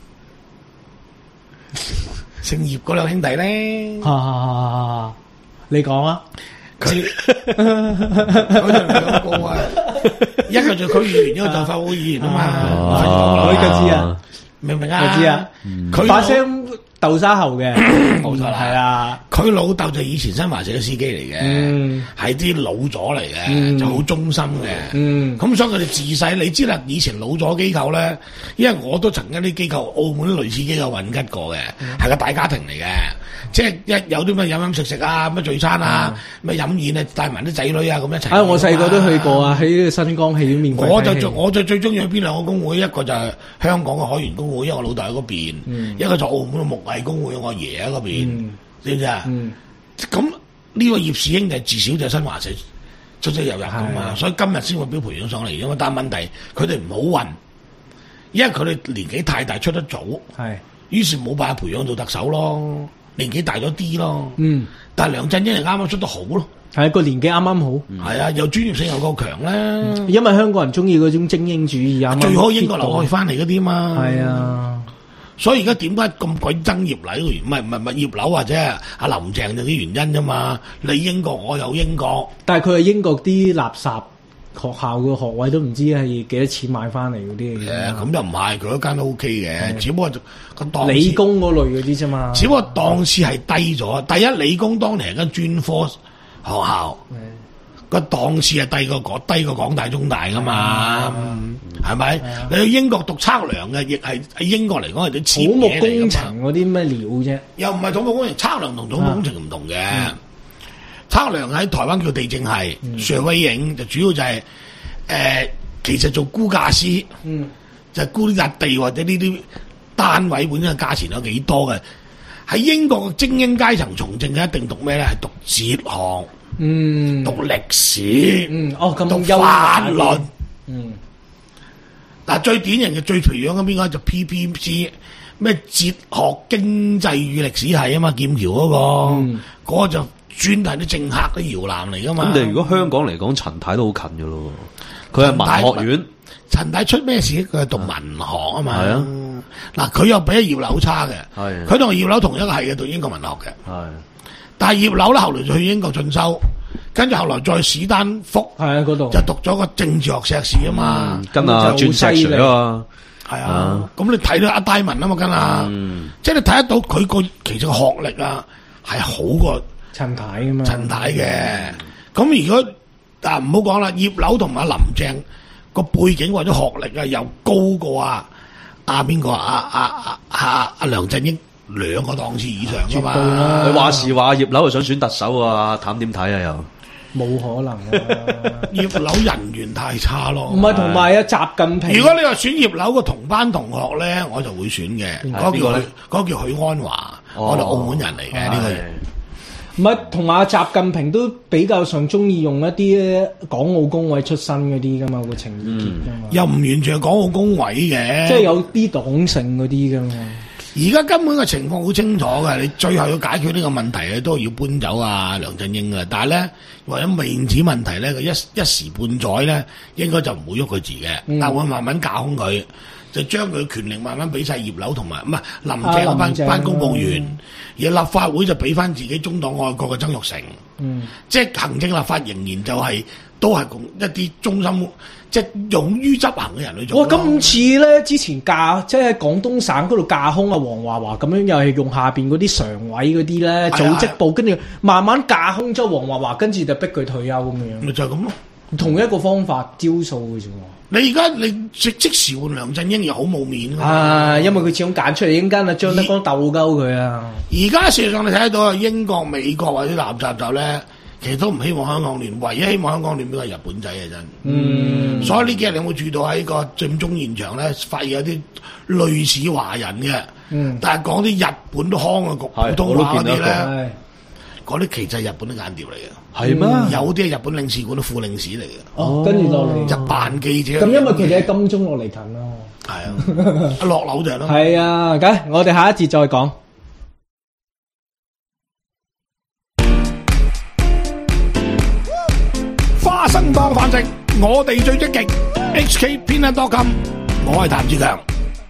姓葉嗰兩兄弟咧，啊，你講啊，佢嗰兩個啊，一個就區議員，一個就法會議員啊嘛，我就知啊，明唔明啊？我知啊，佢把聲豆沙喉嘅，冇錯啦，係啊，佢老豆就以前新華社嘅司機嚟嘅，係啲老咗嚟嘅，就好忠心嘅，咁所以佢哋自細，你知啦，以前老咗機構咧，因為我都曾經啲機構，澳門類似機構混吉過嘅，係個大家庭嚟嘅，即係一有啲咩飲飲食食啊，咩聚餐啊，咩飲宴啊，帶埋啲仔女啊咁一齊。啊，我細個都去過啊，喺新光戲院面。我就最我就最中意去邊兩個工會，一個就係香港嘅海員工會，因為我老豆喺嗰邊，一個就澳門嘅木藝工會我爺喺嗰邊， 嗯知唔知啊？ 嗯咁呢個葉士英就至少就係新華社出出入入噶嘛， 係所以今日先會俾培養上嚟。因為但係問題佢哋唔好運，因為佢哋年紀太大出得早， 係於是冇辦法培養做特首咯，年紀大咗啲咯。 嗯但係梁振英係啱啱出得好咯， 係個年紀啱啱好， 係啊，又專業性又夠強咧， 因為香港人中意嗰種精英主義啊， 最好英國留學翻嚟嗰啲嘛。 係啊。 所以而家點解咁鬼憎葉劉？唔係唔係唔係葉劉或者阿林鄭就啲原因啫嘛。你英國我有英國， 但係佢係英國啲垃圾學校嘅學位都唔知係幾多錢買翻嚟嗰啲誒嘅。 咁又唔係，佢嗰間都 OK 嘅，只不過個檔次理工嗰類嗰啲啫嘛。 只不過檔次係低咗。第一，理工當年係間專科學校，個檔次係低過港低過港大中大噶嘛，係咪？你去英國讀測量嘅，亦係喺英國嚟講係啲土木黐嘢嚟㗎嘛。 工程嗰啲咩料啫？ 又唔係土木工程，測量同土木工程唔同嘅。測量喺台灣叫地政系，上威影就主要就係、誒，其實做估價師， 嗯， 就係估啲笪地或者呢啲單位本身嘅價錢有幾多嘅。喺英國嘅精英階層從政嘅一定讀咩咧？係讀哲學， 嗯， 讀歷史， 嗯，哦咁讀優雅嘅法律。 嗯， 嗱，最典型嘅最培養嘅邊個就 P P C 咩哲學經濟與歷史系啊嘛，劍橋嗰、個，嗰、個就專係啲政客啲搖籃嚟噶嘛。 咁你如果香港嚟講，陳太都好近噶咯，佢係文學院。 陳太出咩事？佢係讀文學啊嘛。 係啊， 嗱，佢又比阿葉劉差嘅。 係佢同葉劉同一個系嘅，讀英國文學嘅。 係， 但係葉劉咧後來就去英國進修，跟住後來再史丹福係啊嗰度就讀咗個政治學碩士啊嘛。 跟阿鑽石水啊嘛。 係啊，咁你睇到阿戴文啊嘛，跟啊， 嗯即係你睇得到佢個其實個學歷啊係好過陳太噶嘛。 陳太嘅。咁如果啊唔好講啦，葉劉同埋林鄭個背景或者學歷啊又高過啊阿邊個啊啊啊啊阿梁振英兩個檔次以上噶嘛。 佢話時話葉劉係想選特首啊，譚點睇啊又？ 冇可能啊！ 葉劉人緣太差咯。 唔係同埋啊，習近平。 如果你話選葉劉個同班同學咧，我就會選嘅。嗰個叫許嗰個叫許鞍華，我哋澳門人嚟嘅呢個人。 唔係同埋阿習近平都比較上中意用一啲港澳工委出身嗰啲噶嘛，個情意結噶嘛。 又唔完全係港澳工委嘅， 即係有啲黨性嗰啲噶嘛。 而家根本嘅情況好清楚嘅，你最後要解決呢個問題咧，都要搬走啊梁振英嘅。但係咧，為咗面子問題咧，佢一一時半載咧，應該就唔會喐佢字嘅， 嗯、 但會慢慢架空佢，就將佢權力慢慢俾晒葉劉同埋唔係林鄭嗰班班公務員，而立法會就俾翻自己中黨愛國嘅曾鈺成， 嗯， 即係行政立法仍然就係、是、都係共一啲忠心。即係勇於執行嘅人去做。 哇！咁似咧，之前架即係喺廣東省嗰度架空啊，黃華華咁樣，又係用下邊嗰啲常委嗰啲咧組織部，跟住慢慢架空咗黃華華，跟住就逼佢退休咁樣。 咪就係咁咯， 同一個方法招數嘅啫。 你而家你即即時換梁振英又好冇面㗎嘛啊，因為佢始終揀出嚟，陣間啊張德江鬥鳩佢啊。 而家事實上你睇得到啊，英國、美國或者垃圾就咧。其實都唔希望香港亂，唯一希望香港亂邊個係日本仔嘅真。 嗯， 所以呢幾日你有冇注意到喺個佔中現場咧，發現有啲類似華人嘅， 嗯， 但係講啲日本腔嘅普通話嗰啲咧，嗰啲其實係日本啲間諜嚟嘅。 係咩？ 有啲係日本領事館嘅副領事嚟嘅。 哦，跟住落嚟就扮記者。 咁因為佢哋喺金鐘落嚟騰咯。 係啊，一落樓就係咯。 係啊，咁我哋下一節再講。 花生當飯食，我哋最積極。H K Peanut dot com， 我係譚志強。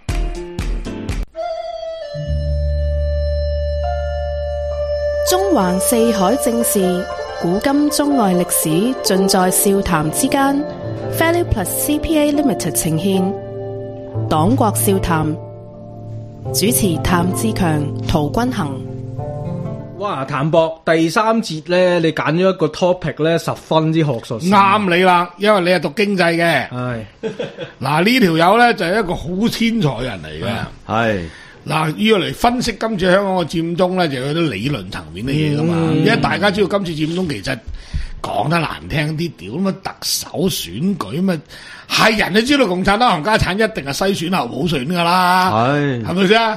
中環四海正事，古今中外歷史，盡在笑談之間。Value Plus C P A Limited 呈獻黨國笑談，主持譚志強、陶君行。 哇，譚博第三節咧，你揀咗一個 topic 咧，十分之學術。 啱你啦，因為你係讀經濟嘅。 係嗱呢條友咧就係一個好天才人嚟嘅。 係嗱要嚟分析今次香港嘅佔中咧，就有啲理論層面嘅嘢噶嘛。 嗯、 因為大家知道今次佔中其實講得難聽啲，屌乜特首選舉乜係人都知道共產黨冚家產一定係篩選候補選噶啦。 係係咪先？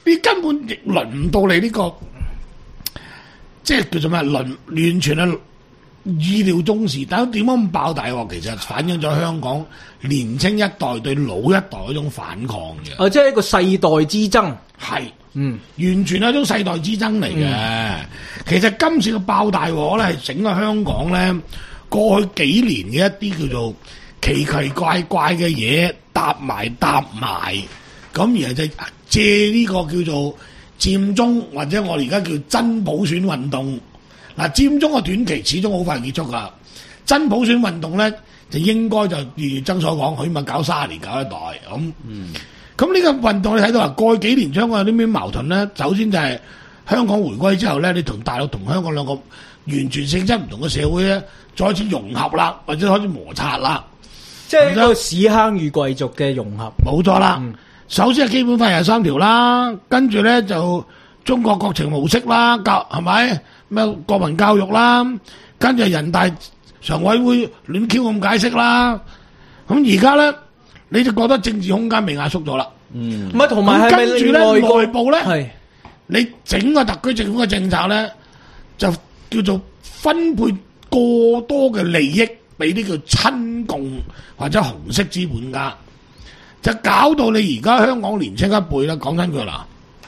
你根本亦輪唔到你呢、這個，即係叫做咩？輪完全係意料中事。但係點解咁爆大鑊？其實反映咗香港年青一代對老一代嗰種反抗嘅。 哦，即係一個世代之爭。 係， 嗯， 完全係一種世代之爭嚟嘅。嗯、其實今次嘅爆大鑊咧，係整個香港咧過去幾年嘅一啲叫做奇奇怪怪嘅嘢搭埋搭埋，咁而係就借呢個叫做佔中或者我哋而家叫真普選運動。嗱，佔中嘅短期始終好快結束噶，真普選運動咧就應該就如曾所講，起碼搞三十年搞一代咁。嗯，咁呢個運動你睇到啊，過去幾年香港有啲咩矛盾咧？首先就係香港回歸之後咧，你同大陸同香港兩個完全性質唔同嘅社會咧，再開始融合啦，或者開始摩擦啦， 即係一個屎坑與貴族嘅融合。 冇錯啦。 嗯、 首先係基本法廿三條啦，跟住咧就中國國情模式啦，教係咪咩國民教育啦，跟住人大常委會亂 Q 咁解釋啦。咁而家咧，你就覺得政治空間被壓縮咗啦。 嗯，唔係同埋係咪跟住咧內部咧， 係你整個特區政府嘅政策咧，就叫做分配過多嘅利益俾呢個親共或者紅色資本家，就搞到你而家香港年青一輩啦。講真句啦，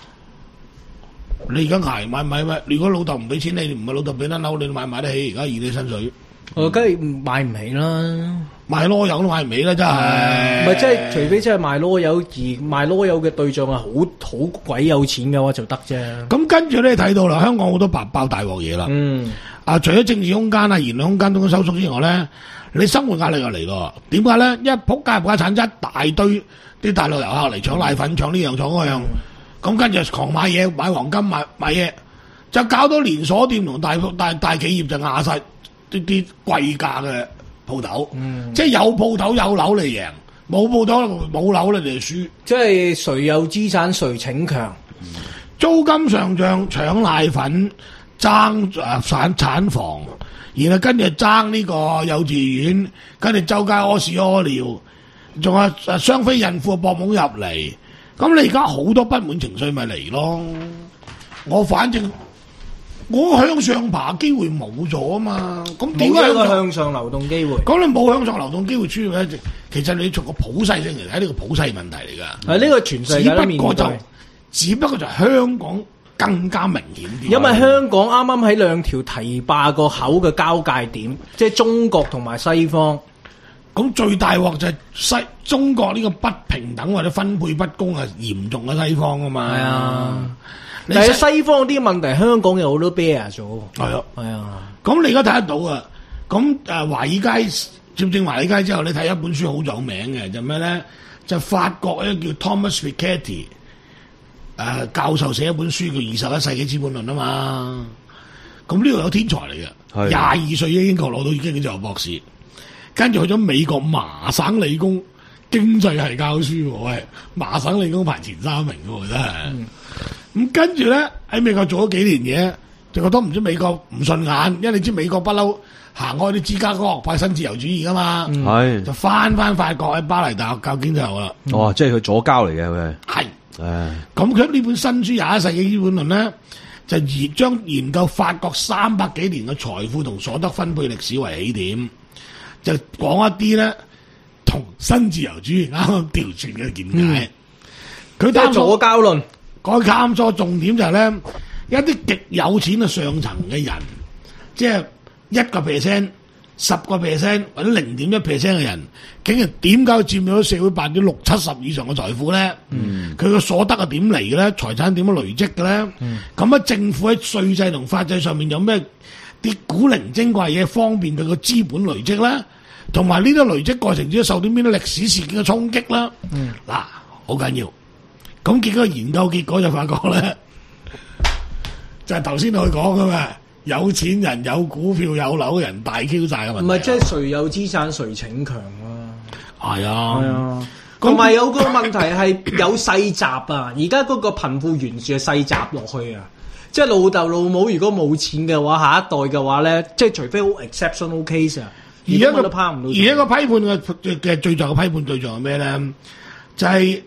你而家捱買買買，如果老豆唔俾錢你，唔係老豆俾得樓，你買唔買得起？而家以你薪水， 我梗係買唔起啦。 賣籮柚都買唔起啦，真係。 唔係，即係除非真係賣籮柚，而賣籮柚嘅對象係好好鬼有錢嘅話就得啫。咁跟住咧睇到啦，香港好多白爆大鑊嘢啦。嗯。啊，除咗政治空間啊、言論空間都收縮之外咧，你生活壓力又嚟咯。點解咧？一仆街仆街產生一大堆啲大陸遊客嚟搶奶粉、搶呢樣搶嗰樣，咁跟住狂買嘢、買黃金、買買嘢，就搞到連鎖店同大大大企業就壓晒啲啲貴價嘅鋪頭，嗯、即係有鋪頭有樓嚟贏，冇鋪頭冇樓你哋輸。 即係誰有資產誰逞強， 嗯、租金上漲，搶奶粉，爭誒產產房，然後跟住爭呢個幼稚園，跟住周街屙屎屙尿，仲有誒雙非孕婦搏懵入嚟，咁你而家好多不滿情緒咪嚟咯？我反正。我向上爬機會冇咗啊嘛，咁點解冇一個向上流動機會？ 咁你冇向上流動機會出現咧，其實你從個普世性嚟睇，呢個普世問題嚟噶。 係呢個全世界都面對， 只不過就只不過就香港更加明顯啲。 因為香港啱啱喺兩條堤壩個口嘅交界點，即係中國同埋西方。 咁最大鑊就係西中國呢個不平等或者分配不公係嚴重嘅西方啊嘛。係啊。但係西方啲問題，香港有好多 bear 咗。 係啊， 係啊。 咁你而家睇得到啊？咁誒華爾街佔正華爾街之後，你睇一本書好有名嘅，就咩咧？就法國一個叫 Thomas Piketty 誒教授寫一本書叫《二十一世紀資本論》啊嘛。咁呢個有天才嚟嘅，廿二歲喺英國攞到已經就有博士，跟住去咗美國麻省理工經濟系教書喎。喂，麻省理工排前三名嘅喎，真係。嗯咁跟住咧喺美國做咗幾年嘢，就覺得唔知美國唔順眼，因為你知美國不嬲行開啲芝加哥學派新自由主義噶嘛，係、嗯、就翻翻法國喺巴黎大學教經濟學啦。 哦，即係佢左膠嚟嘅佢係，誒，咁佢呢本新書廿一世紀資本論咧，就而將研究法國三百幾年嘅財富同所得分配歷史為起點，就講一啲咧同新自由主義啱啱調轉嘅見解。佢即係左膠論。 講啱咗，重點就係咧，一啲極有錢嘅上層嘅人，即係一個 percent、十個 percent 或者零點一 percent 嘅人，竟然點解佔咗社會百分之六七十以上嘅財富咧？佢個、嗯、所得係點嚟嘅咧？財產點樣累積嘅咧？咁啊、嗯，政府喺稅制同法制上面有咩啲古靈精怪嘢方便佢個資本累積咧？同埋呢啲累積過程之中受到邊啲歷史事件嘅衝擊啦？嗱、嗯，好緊要。咁結果研究結果就發覺咧，就係頭先佢講噶嘛，有錢人有股票有樓人大 Q 晒嘅問題。唔係， 即係誰有資產誰逞強啊？ 係啊，係啊。 同埋有個問題係有世襲啊！而家嗰個貧富懸殊係世襲落去啊！即係老豆老母如果冇錢嘅話，下一代嘅話咧，即係除非好 exceptional case 啊。 而家個而家個批判嘅嘅最重嘅批判對象係咩咧？就係、是。誒、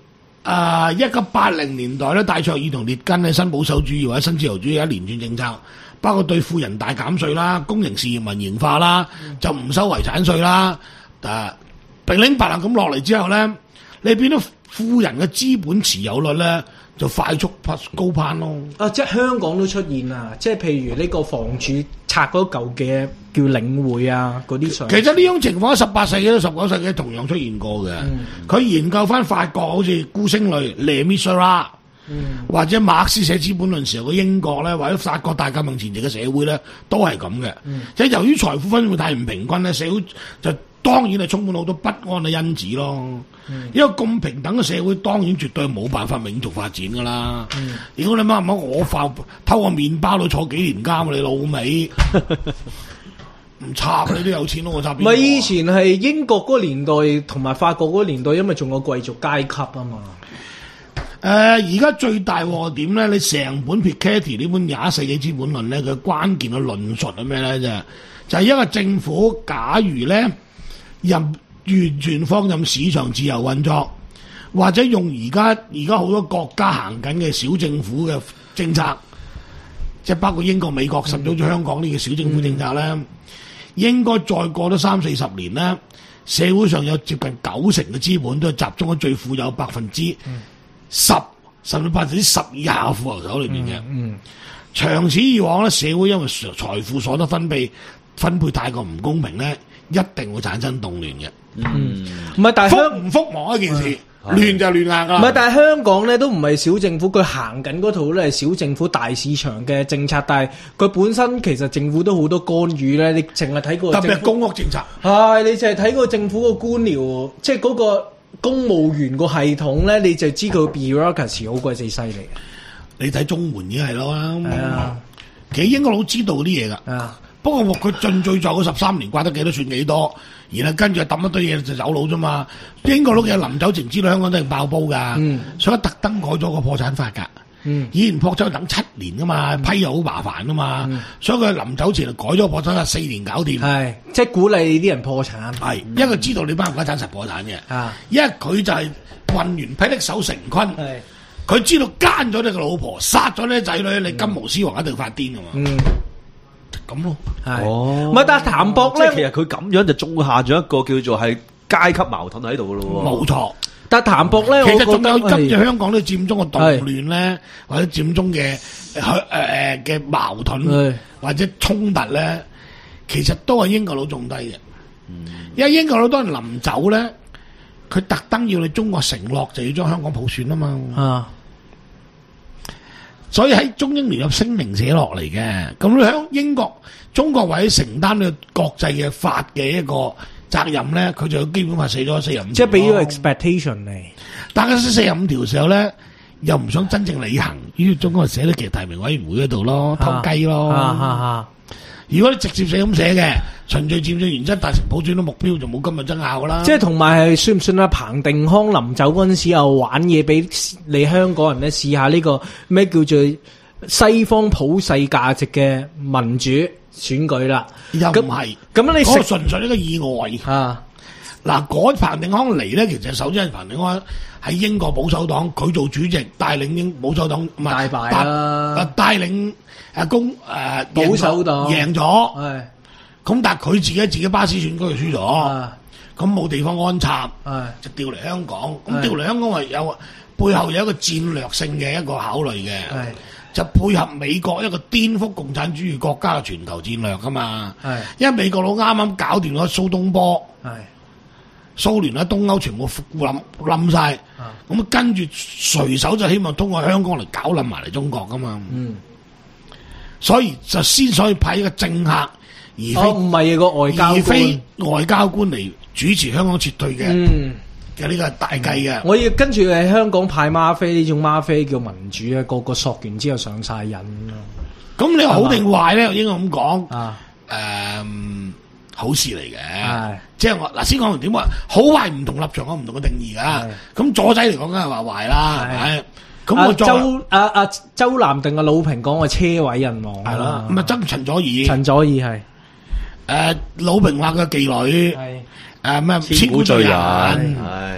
啊一九八零年代咧，戴卓爾同列根喺新保守主義或者新自由主義一連串政策，包括對富人大減稅啦、公營事業民營化啦，就唔收遺產稅啦。啊，平零八咁落嚟之後咧，你變到富人嘅資本持有率咧就快速高攀咯。 啊，即係香港都出現啊！即係譬如呢個房署拆嗰嚿嘅叫領匯啊，嗰啲上。 其實呢種情況喺十八世紀到十九世紀同樣出現過嘅。佢、嗯、研究翻法國好似顧星雷、Les Misérables，或者馬克思寫資本論時候嘅英國咧，或者法國大革命前夕嘅社會咧，都係咁嘅。嗯、即係由於財富分配太唔平均咧，社會就當然係充滿好多不安嘅因子咯。嗯、因為咁平等嘅社會，當然絕對冇辦法永續發展噶啦。嗯、如果你乜唔乜我發偷個麵包都坐幾年監，你老味唔插你都有錢咯，我插邊？唔係以前係英國嗰個年代同埋法國嗰個年代，因為仲有貴族階級啊嘛。 誒、呃，而家最大鑊點咧？你成本 Piketty 呢本廿一世紀資本論咧，佢關鍵嘅論述係咩咧？啫，就係一個政府假如咧任完全放任市場自由運作，或者用而家而家好多國家行緊嘅小政府嘅政策，即係包括英國、美國，甚至好似香港呢個小政府政策咧，嗯、應該再過多三四十年咧，社會上有接近九成嘅資本都係集中喺最富有百分之十甚至百分之十以下嘅富豪手裏邊嘅。嗯，嗯長此以往咧，社會因為財富所得分配分配太過唔公平咧，一定會產生動亂嘅。 嗯，唔係，但係福唔福亡一件事，亂、嗯、就亂硬噶。 唔係，但係香港咧都唔係小政府，佢行緊嗰套咧係小政府大市場嘅政策，但係佢本身其實政府都好多干預咧。你淨係睇個特別係公屋政策， 係你淨係睇個政府個官僚，即係嗰個公務員個系統咧，你就知佢 bureaucracy 好鬼死犀利。 你睇中環已經係咯， 係啊， 其實英國佬知道啲嘢噶。 啊， 不過佢進最咗嗰十三年，刮得幾多算幾多，然後跟住抌一堆嘢就走佬啫嘛。英國佬嘅臨走前知道香港都係爆煲噶，嗯、所以特登改咗個破產法噶。嗯、以前破產等七年噶嘛，批又好麻煩噶嘛，嗯、所以佢臨走前就改咗破產法，四年搞掂。 係即係鼓勵啲人破產。係， 因為佢知道你班冚家鏟實破產嘅。啊，因為佢就係混完霹靂手成坤。係，佢知道奸咗你個老婆，殺咗你啲仔女，你金毛獅王一定發癲噶嘛。嗯。咁咯， 係，唔係但係譚博咧， 即係其實佢咁樣就種下咗一個叫做係階級矛盾喺度咯喎。 冇錯， 但係譚博咧， 其實仲有今日香港都佔中嘅動亂咧，或者佔中嘅誒誒嘅矛盾或者衝突咧，其實都係英國佬種低嘅。嗯、因為英國佬當人臨走咧，佢特登要你中國承諾就要將香港普選啊嘛。啊。所以喺中英聯合聲明寫落嚟嘅，咁喺英國、中國為咗承擔呢個國際嘅法嘅一個責任咧，佢就基本法寫咗四十五條， 即係俾咗 expectation 你。 但係四十五條時候咧，又唔想真正履行，於是中國寫咗其實提名委員會嗰度咯，偷雞咯。啊啊啊如果你直接寫咁寫嘅，循序漸進原則達成普選嘅目標，就冇今日爭拗噶啦。即係同埋係算唔算啊？彭定康臨走嗰陣時又玩嘢俾你香港人咧試下呢個咩叫做西方普世價值嘅民主選舉啦。 又唔係咁，你食純粹呢個意外啊！嗱，嗰彭定康嚟咧，其實首先係彭定康喺英國保守黨，佢做主席，帶領英保守黨唔係大敗啦， 帶領。啊公誒、呃、 保守黨贏咗，係咁，但係佢自己自己巴士選區就輸咗，咁冇地方安插，就調嚟香港。咁調嚟香港係有背後有一個戰略性嘅一個考慮嘅，就配合美國一個顛覆共產主義國家嘅全球戰略噶嘛。因為美國佬啱啱搞掂咗蘇東波，蘇聯喺東歐全部冧冧晒，咁跟住隨手就希望通過香港嚟搞冧埋嚟中國噶嘛。嗯所以就先所以派一個政客，而非唔係個外交官， 而非外交官嚟主持香港撤退嘅。嗯，其實呢個係大計嘅。 我要跟住喺香港派嗎啡，呢種嗎啡叫民主啊，個個索完之後上晒癮咯。 咁你話好定壞咧？應該咁講啊，誒、嗯，好事嚟嘅。即係我嗱先講點話，好壞唔同立場有唔同嘅定義噶。咁左仔嚟講，梗係話壞啦，係咪？咁我周阿阿周南定阿魯平講個車毀人亡係啦， 咁啊曾陳佐洱， 陳佐洱係誒魯平話嘅妓女，係誒咩千古罪人，係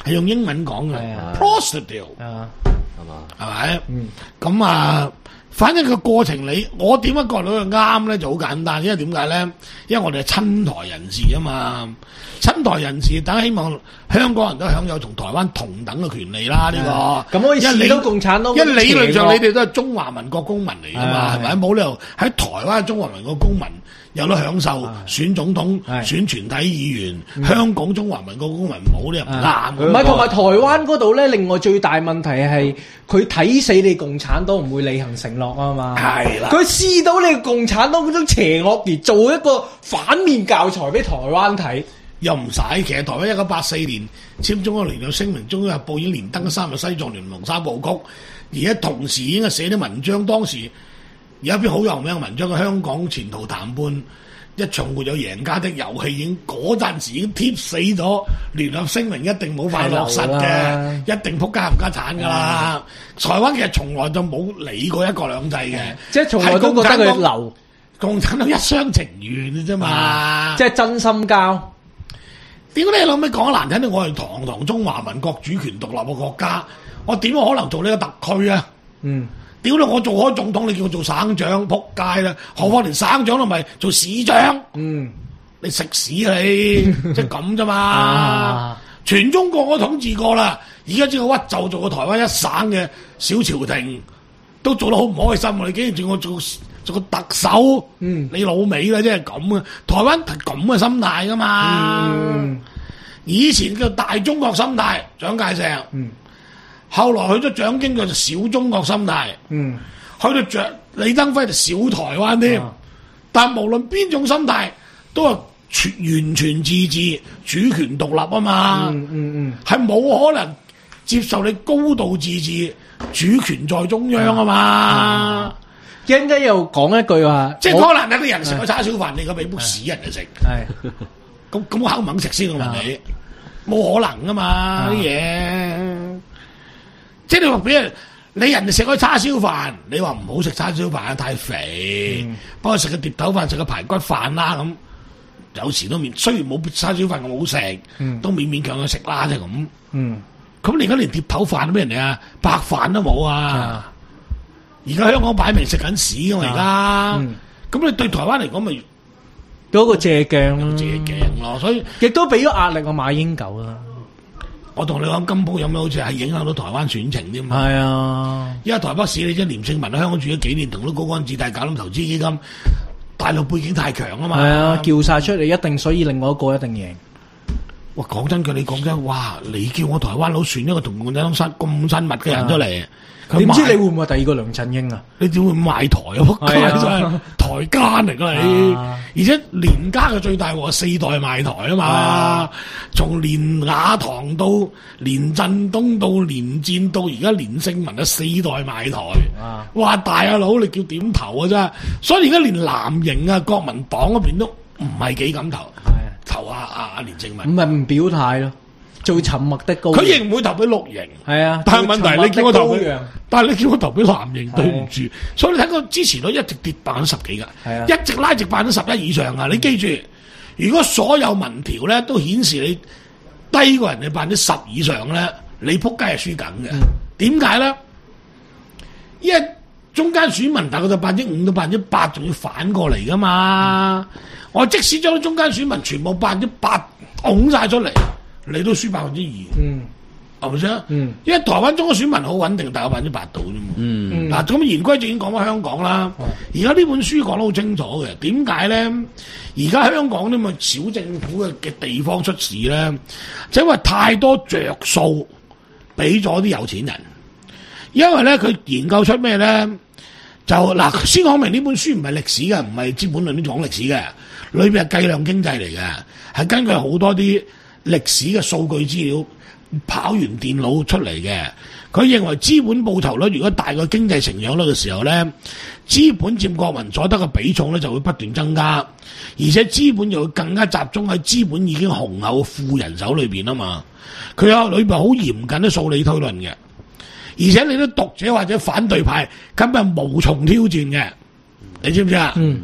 係用英文講嘅 prostitute 啊， 係嘛？ 係咪？ 嗯， 咁啊，反正個過程你我點解覺得佢啱咧就好簡單，因為點解咧？因為我哋係親台人士啊嘛，親台人士等希望香港人都享有同台灣同等嘅權利啦。呢、這個咁可以試到共產黨， 因為理論上你哋都係中華民國公民嚟噶嘛，係咪？冇理由喺台灣嘅中華民國公民有得享受選總統、選全體議員，嗯、香港中華民國公民冇呢？唔啱。 唔係，同埋台灣嗰度咧，另外最大問題係佢睇死你共產黨唔會履行承諾啊嘛。 係啦， 佢試到你共產黨嗰種邪惡而做一個反面教材俾台灣睇。 又唔使，其實台灣一九八四年簽中央聯合聲明，《中央日報》已經連登三日西藏聯盟三部曲，而家同時已經係寫啲文章。當時有一篇好有名嘅文章嘅香港前途談判，一場沒有贏家的遊戲，已經嗰陣時已經貼死咗聯合聲明一定冇法落實嘅，一定仆街冚家產㗎啦。台灣其實從來就冇理過一國兩制嘅， 即係從來都覺得佢流共產黨一廂情願嘅啫嘛， 即係真心交。 點解你諗咩講得難聽啲？我係堂堂中華民國主權獨立嘅國家，我點可能做呢個特區啊？嗯，屌你！我做開總統，你叫我做省長，仆街啦！何況連省長都唔係做市長？嗯，你食屎你，即係咁啫嘛！啊、全中國我統治過啦，而家只個屈就做個台灣一省嘅小朝廷，都做得好唔開心啊！你竟然叫我做做個特首，嗯，你老味啦，即係咁啊！台灣係咁嘅心態噶嘛，嗯、以前叫大中國心態，蔣介石，嗯，後來去咗蔣經國就小中國心態，嗯，去到蔣李登輝就小台灣添，啊、但係無論邊種心態，都係全完全自治、主權獨立啊嘛，嗯嗯嗯，係、嗯、冇可能接受你高度自治、主權在中央啊嘛。嗯嗯一陣間又講一句話， 即係可能有啲人食個叉燒飯，你而家俾煲屎人嚟食，係咁咁肯唔肯食先？我問你，冇可能噶嘛啲嘢。即係你話俾人，你人哋食個叉燒飯，你話唔好食叉燒飯太肥，幫佢食個碟頭飯，食個排骨飯啦咁。有時都勉，雖然冇叉燒飯咁好食，都勉勉強強食啦，即係咁。嗯，咁你而家連碟頭飯都俾人哋啊，白飯都冇啊！而家香港擺明食緊屎㗎嘛，而家，咁、嗯、你對台灣嚟講咪嗰個借鏡咯， 借鏡咯，所以亦都俾咗壓力我馬英九啦。 我同你講金鋪有咩好似係影響到台灣選情添嘛？ 係啊， 因為台北市你即係廉政文喺香港住咗幾年，同啲高安自大搞冧投資基金，大陸背景太強啊嘛。係啊， 叫晒出嚟一定，所以另外一個一定贏。 哇！講真句，你講真，哇！你叫我台灣佬選一個同共產黨咁親密嘅人出嚟。 點知你會唔會第二個梁振英啊？ 你點會賣台啊？仆街真係台奸嚟噶你！啊、而且連家嘅最大鑊四代賣台啊嘛，從、啊、連雅堂到連振東到連戰到而家連勝文啊，四代賣台。啊、哇！大阿佬你叫點投啊真係！所以而家連藍營啊國民黨嗰邊都唔係幾敢投，啊、投阿阿阿連勝文。 唔係唔表態咯。做沉默的羔羊， 佢亦唔會投俾綠營， 係啊。 但係問題你叫我投俾，但係你叫我投俾藍營，對唔住。所以你睇個支持率一直跌百分之十幾㗎，係啊，一直拉直百分之十一以上啊！你記住，如果所有民調咧都顯示你低過人哋百分之十以上咧，你撲街係輸緊嘅。點解咧？因為中間選民大概就百分之五到百分之八，仲要反過嚟㗎嘛。嗯、我即使將中間選民全部百分之八拱晒出嚟。你都輸百分之二，嗯，係咪先？嗯，因為台灣中國選民好穩定，大概百分之八度啫嘛。嗯，嗱咁言歸正經講翻香港啦。而家呢本書講得好清楚嘅，點解咧？而家香港呢個小政府嘅嘅地方出事咧，就因為太多着數俾咗啲有錢人。因為咧，佢研究出咩咧？就嗱，先講明呢本書唔係歷史嘅，唔係資本論啲講歷史嘅，裏邊係計量經濟嚟嘅，係根據好多啲歷史嘅數據資料跑完電腦出嚟嘅。佢認為資本報酬率如果大過經濟成長率嘅時候咧，資本佔國民所得嘅比重咧就會不斷增加，而且資本又會更加集中喺資本已經雄厚嘅富人手裏邊啊嘛。佢有裏邊好嚴謹嘅數理推論嘅，而且你啲讀者或者反對派根本係無從挑戰嘅，你知唔知啊？嗯，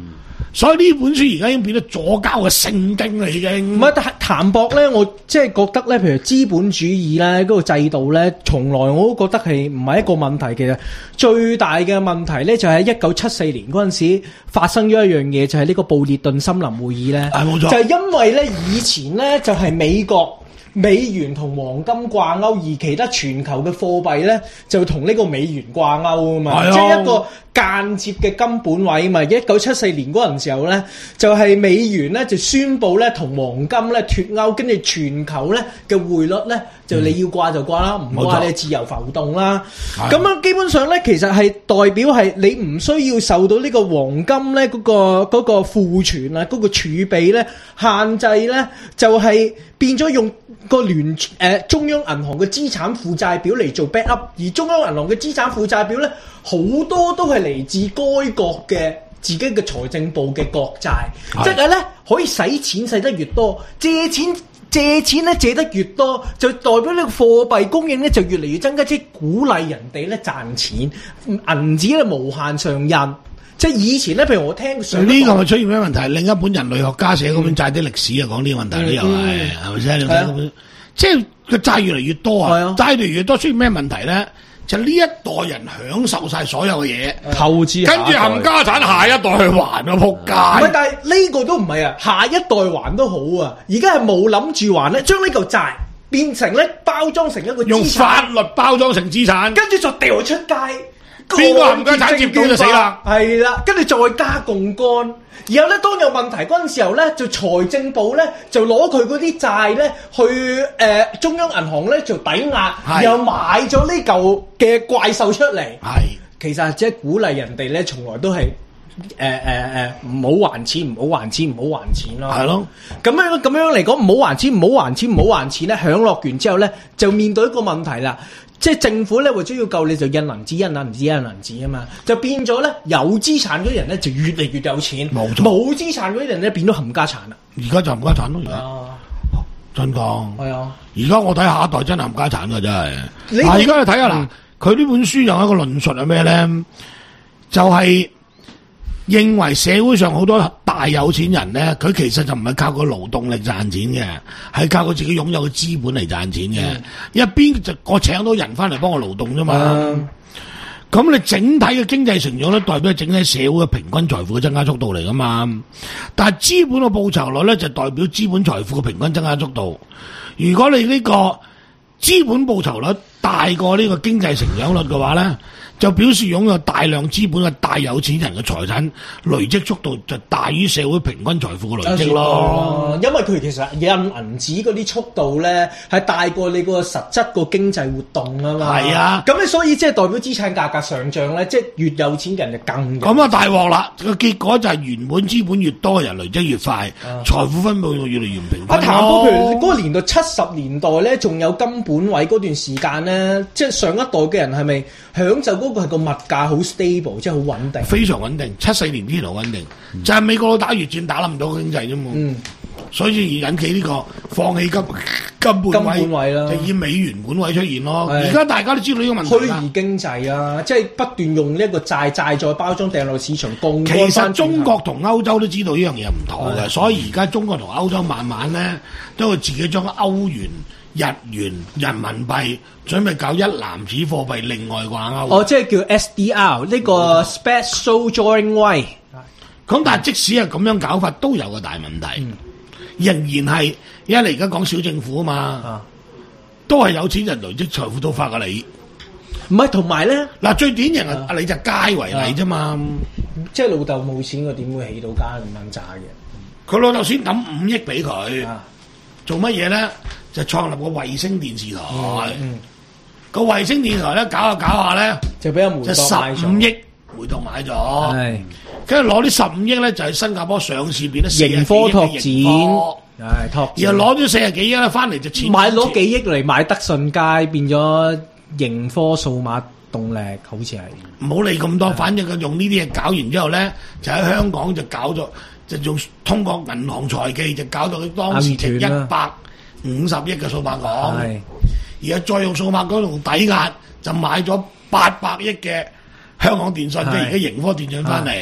所以呢本書而家已經變咗左膠嘅聖經啦，已經。 唔係，但係譚博咧，我即係覺得咧，譬如資本主義咧嗰個制度咧，從來我都覺得係唔係一個問題。其實最大嘅問題咧，就係一九七四年嗰陣時發生咗一樣嘢，就係呢個布列頓森林會議咧。 係冇錯。 就係因為咧，以前咧就係美國美元同黃金掛鈎，而其他全球嘅貨幣咧就同呢個美元掛鈎啊嘛，即係一個間接嘅金本位啊嘛。一九七四年嗰陣時候咧，就係、是、美元咧就宣布咧同黃金咧脫鈎，跟住全球咧嘅匯率咧就你要掛就掛啦，唔、嗯、掛你自由浮動啦。咁樣基本上咧，其實係代表係你唔需要受到呢個黃金咧嗰、那個嗰、那個庫存啊嗰、那個儲備咧限制咧，就係、是、變咗用個聯誒、呃、中央銀行嘅資產負債表嚟做 back up， 而中央銀行嘅資產負債表咧好多都係嚟自該國嘅自己嘅財政部嘅國債，即係咧可以使錢使得越多，借錢借錢咧借得越多，就代表呢個貨幣供應咧就越嚟越增加，即係鼓勵人哋咧賺錢，銀紙咧無限上印。即係以前咧，譬如我聽上呢個咪出現咩問題？另一本人類學家寫嗰本債的歷史啊，講呢個問題咧又係係咪先？你睇嗰本，即係個債越嚟越多啊，債越嚟越多，出現咩問題咧？就呢一代人享受晒所有嘅嘢， 透支， 跟住冚家產下一代去還啊！仆街！ 唔係，但係呢個都唔係啊，下一代還都好啊。而家係冇諗住還咧，將呢嚿債變成咧包裝成一個資產， 用法律包裝成資產， 跟住就掉出街。 邊個冚家產接到就死啦？ 係啦，跟住再加槓桿，然後咧當有問題嗰陣時候咧，就財政部咧就攞佢嗰啲債咧去誒、呃、中央銀行咧做抵押，然後買咗呢嚿嘅怪獸出嚟。係，其實即係鼓勵人哋咧，從來都係誒誒誒唔好還錢，唔好還錢，唔好還錢咯。係咯，咁樣咁樣嚟講，唔好還錢，唔好還錢，唔好還錢咧，享樂完之後咧，就面對一個問題啦。即係政府咧為咗要救你，就印銀紙、印銀紙、印銀紙啊嘛，就變咗咧有資產嗰啲人咧就越嚟越有錢，冇錯，冇資產嗰啲人咧變咗冚家產啦。 而家就冚家產咯，而家、啊、真講係啊！而家我睇下一代真係冚家產噶，真係。嗱，而家你睇下嗱，佢呢、嗯、本書有一個論述係咩咧？就係、是、認為社會上好多大有錢人咧，佢其實就唔係靠個勞動力賺錢嘅，係靠佢自己擁有嘅資本嚟賺錢嘅。嗯、一邊就我請到人翻嚟幫我勞動啫嘛。咁、嗯、你整體嘅經濟成長咧，代表整體社會嘅平均財富嘅增加速度嚟噶嘛。但係資本嘅報酬率咧，就代表資本財富嘅平均增加速度。如果你呢個資本報酬率大過呢個經濟成長率嘅話咧，就表示擁有大量資本嘅大有錢人嘅財產累積速度就大於社會平均財富嘅累積咯。 因為佢其實印銀紙嗰啲速度咧係大過你個實質個經濟活動啊嘛。係啊，咁你所以即係代表資產價格上漲咧，即係越有錢人就更咁啊大鑊啦！個結果就係原本資本越多嘅人累積越快，啊、財富分佈越嚟越唔平均。 啊，談到譬如嗰個年代七十年代咧，仲有金本位嗰段時間咧，即係上一代嘅人係咪享受嗰、嗰個係個物價好 stable， 即係好穩定， 非常穩定。七四年之前好穩定，嗯、就係美國佬打越戰打冧唔到經濟啫嘛。嗯，所以而引起呢個放棄金金本位，金本位啦，就以美元本位出現咯。而家大家都知道呢個問題啦。 虛擬經濟啊，即係不斷用呢一個債債再包裝掟落市場供。 其實中國同歐洲都知道呢樣嘢唔妥嘅，所以而家中國同歐洲慢慢咧都會自己將歐元、日元、人民幣準備搞一籃子貨幣，另外掛鈎。 哦，即係叫 S D R 呢個 Special Drawing Right。 咁但係即使係咁樣搞法，都有個大問題，嗯、仍然係因為你而家講小政府啊嘛，啊都係有錢人累積財富都發過你。 唔係，同埋咧嗱，最典型係李澤楷為例啫嘛， 啊、即係老豆冇錢，佢點會起到家咁樣渣嘅？ 佢老豆先抌五億俾佢，啊、做乜嘢咧？就創立個衛星電視台，嗯嗯、個衛星電台咧搞下搞下咧， 就俾阿梅就十五億梅當買咗，跟住攞啲十五億咧就喺新加坡上市變咗盈科拓展，係拓， 然後攞咗四十幾億咧翻嚟就錢買攞幾億嚟買德信街，變咗盈科數碼動力，好似係唔好理咁多，反正佢用呢啲嘢搞完之後咧，就喺香港就搞咗，就用通過銀行財技就搞到佢當時值一百五十億嘅數碼港，而家再用數碼港用抵押就買咗八百億嘅香港電訊，即係而家盈科電訊翻嚟。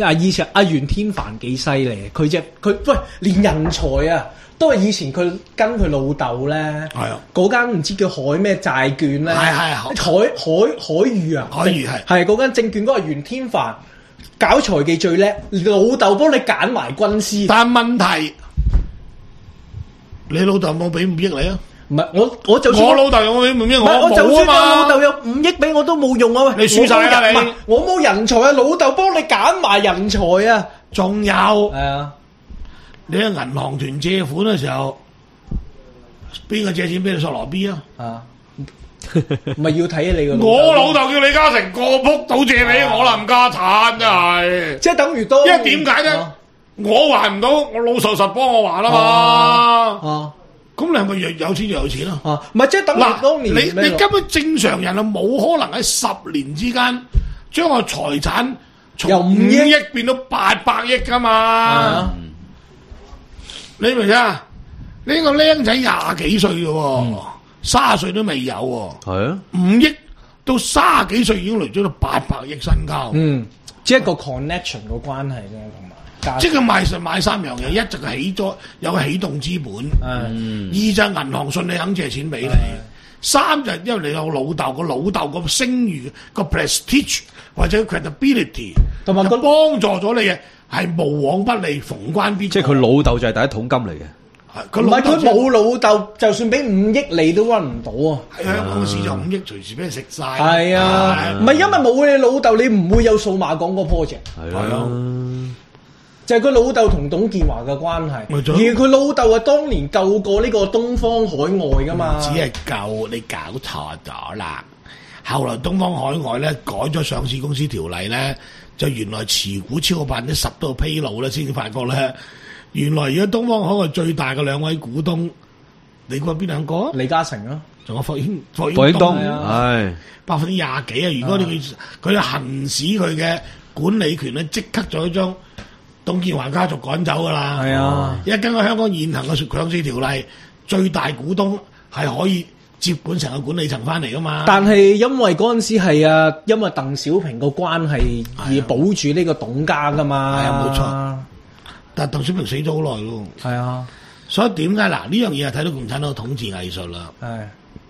啊，以前阿袁天凡幾犀利，佢只佢喂連人才啊，都係以前佢跟佢老豆咧， 係啊， 嗰間唔知叫海咩債券咧， 係係海海海裕啊， 海裕係係嗰間證券嗰個袁天凡搞財技最叻，老豆幫你揀埋軍師。 但問題，你老豆有冇俾五億你啊？ 唔係我我就算我老豆有冇俾五億我？ 我就算冇啊嘛我老豆有五億俾我都冇用啊！喂， 你輸晒啦你我冇人唔係我冇人才啊！老豆幫你揀埋人才啊！ 仲有係啊， 你喺銀行團借款嘅時候，邊個借錢俾你索羅 B 啊？ 啊，咪要睇你個。 我老豆叫李嘉誠個仆倒借俾我啦，冚家產真係。 即係等於都。 因為點解咧？我還唔到，我老實實幫我還啊嘛。 啊， 咁你係咪越有錢越有錢啊？ 啊，唔係即係等於當年你你根本正常人啊，冇可能喺十年之間將個財產從五億變到八百億噶嘛？你明唔明啊？呢個僆仔廿幾歲嘅喎，卅歲都未有喎。 係啊， 五億到卅幾歲已經累積到八百億身家。 嗯，即係一個 connection 個關係咧，同埋。 即係買實買三樣嘢，一就係起咗有個起動資本， 嗯、 二就係銀行信你肯借錢俾你，嗯、三就係因為你有老豆個老豆個聲譽個 prestige 或者 credibility， 同埋佢幫助咗你嘅係無往不利，逢關必過。 即係佢老豆就係第一桶金嚟嘅。 唔係佢冇老豆，就算俾五億你都揾唔到啊！ 喺香港市場五億隨時俾人食晒。 係啊，唔係因為冇你老豆，你唔會有數碼港個 project。 係啊。 就係佢老豆同董建華嘅關係，而佢老豆啊，當年救過呢個東方海外噶嘛， 只係救你搞錯咗啦。後來東方海外咧改咗上市公司條例咧，就原來持股超過百分之十都披露咧，先至發覺咧，原來而家東方海外最大嘅兩位股東，你估係邊兩個？ 李嘉誠咯， 仲有霍英霍英東， 係百分之廿幾啊！如果你佢佢行使佢嘅管理權咧，即刻就將董建華家族趕走噶啦， 係啊！ 一根據香港現行嘅上市條例，最大股東係可以接管成個管理層翻嚟噶嘛。 但係因為嗰陣時係啊，因為鄧小平個關係而保住呢個董家噶嘛。 係啊，冇錯。但係鄧小平死咗好耐咯。 係啊， 所以點解嗱呢樣嘢係睇到共產黨統治藝術啦。 係。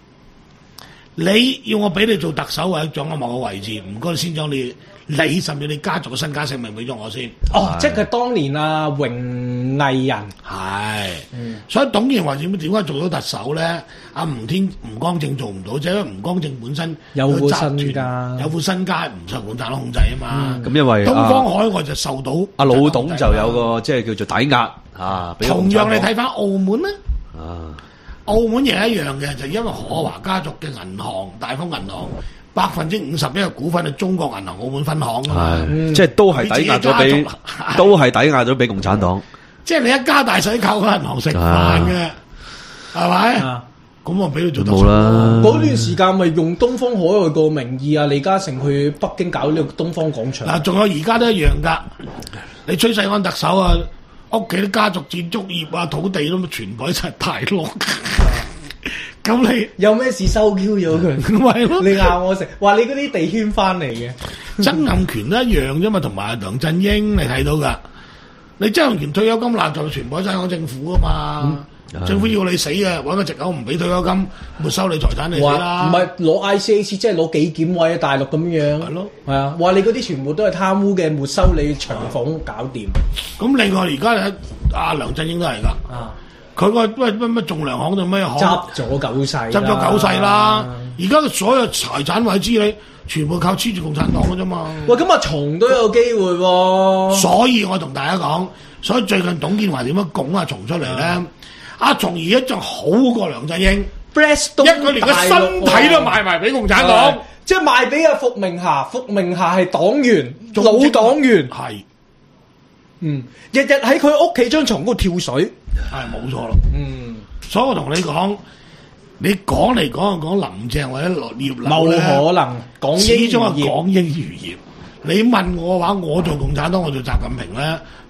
你要我俾你做特首或者掌握某個位置，唔該先將你你甚至你家族嘅身家性命俾咗我先。 哦，即係當年啊榮毅人係，嗯、所以董建華點點解做到特首咧？阿吳天吳光正做唔到，就因為吳光正本身有副身家， 有副身家唔受共產黨控制啊嘛。 咁、嗯、因為東方海外就受到阿老董就有個即係叫做抵押啊。 同樣你睇翻澳門咧。 啊。 澳門亦一樣嘅，就因為可華家族嘅銀行大豐銀行百分之五十一嘅股份係中國銀行澳門分行㗎嘛， 嗯、即係都係抵押咗俾，都係抵押咗俾共產黨。 即係你一家大細靠嗰銀行食飯嘅，係咪？咁我俾佢做得冇啦。 嗰段時間咪用東方海外個名義啊，李嘉誠去北京搞呢個東方廣場。 嗱，仲有而家都一樣㗎。你崔世安特首啊，屋企啲家族建築業啊、土地都全部喺晒大陸。咁你有咩事收 Q 咗佢？ 咪咯， 你嗌我食，話你嗰啲地圈翻嚟嘅。 曾蔭權都一樣啫嘛，同埋梁振英你睇到噶。你曾蔭權退休金立就全部喺香港政府啊嘛，嗯、政府要你死嘅，揾個藉口唔俾退休金，沒收你財產你死啦。 唔係攞 I C A C， 即係攞紀檢位喺大陸咁樣。係咯，係啊，話你嗰啲全部都係貪污嘅，沒收你長房搞掂。咁另外而家阿梁振英都係噶。啊佢個乜乜乜仲量行定咩行？ 執咗九世， 執咗九世啦！而家所有財產位資你全部靠黐住共產黨嘅啫嘛。 喂，咁阿松都有機會喎。 所以我同大家講，所以最近董建華點樣拱阿松出嚟咧？阿松而家仲好過梁振英，一佢連個身體都賣埋俾共產黨， 即係賣俾阿伏明霞。伏明霞係黨員，老黨員係。 嗯，日日喺佢屋企張床嗰度跳水， 係冇錯咯。嗯，所以我同你講，你講嚟講去講林鄭或者葉劉冇可能講英語， 始終係講英語業。你問我嘅話，我做共產黨，我做習近平咧，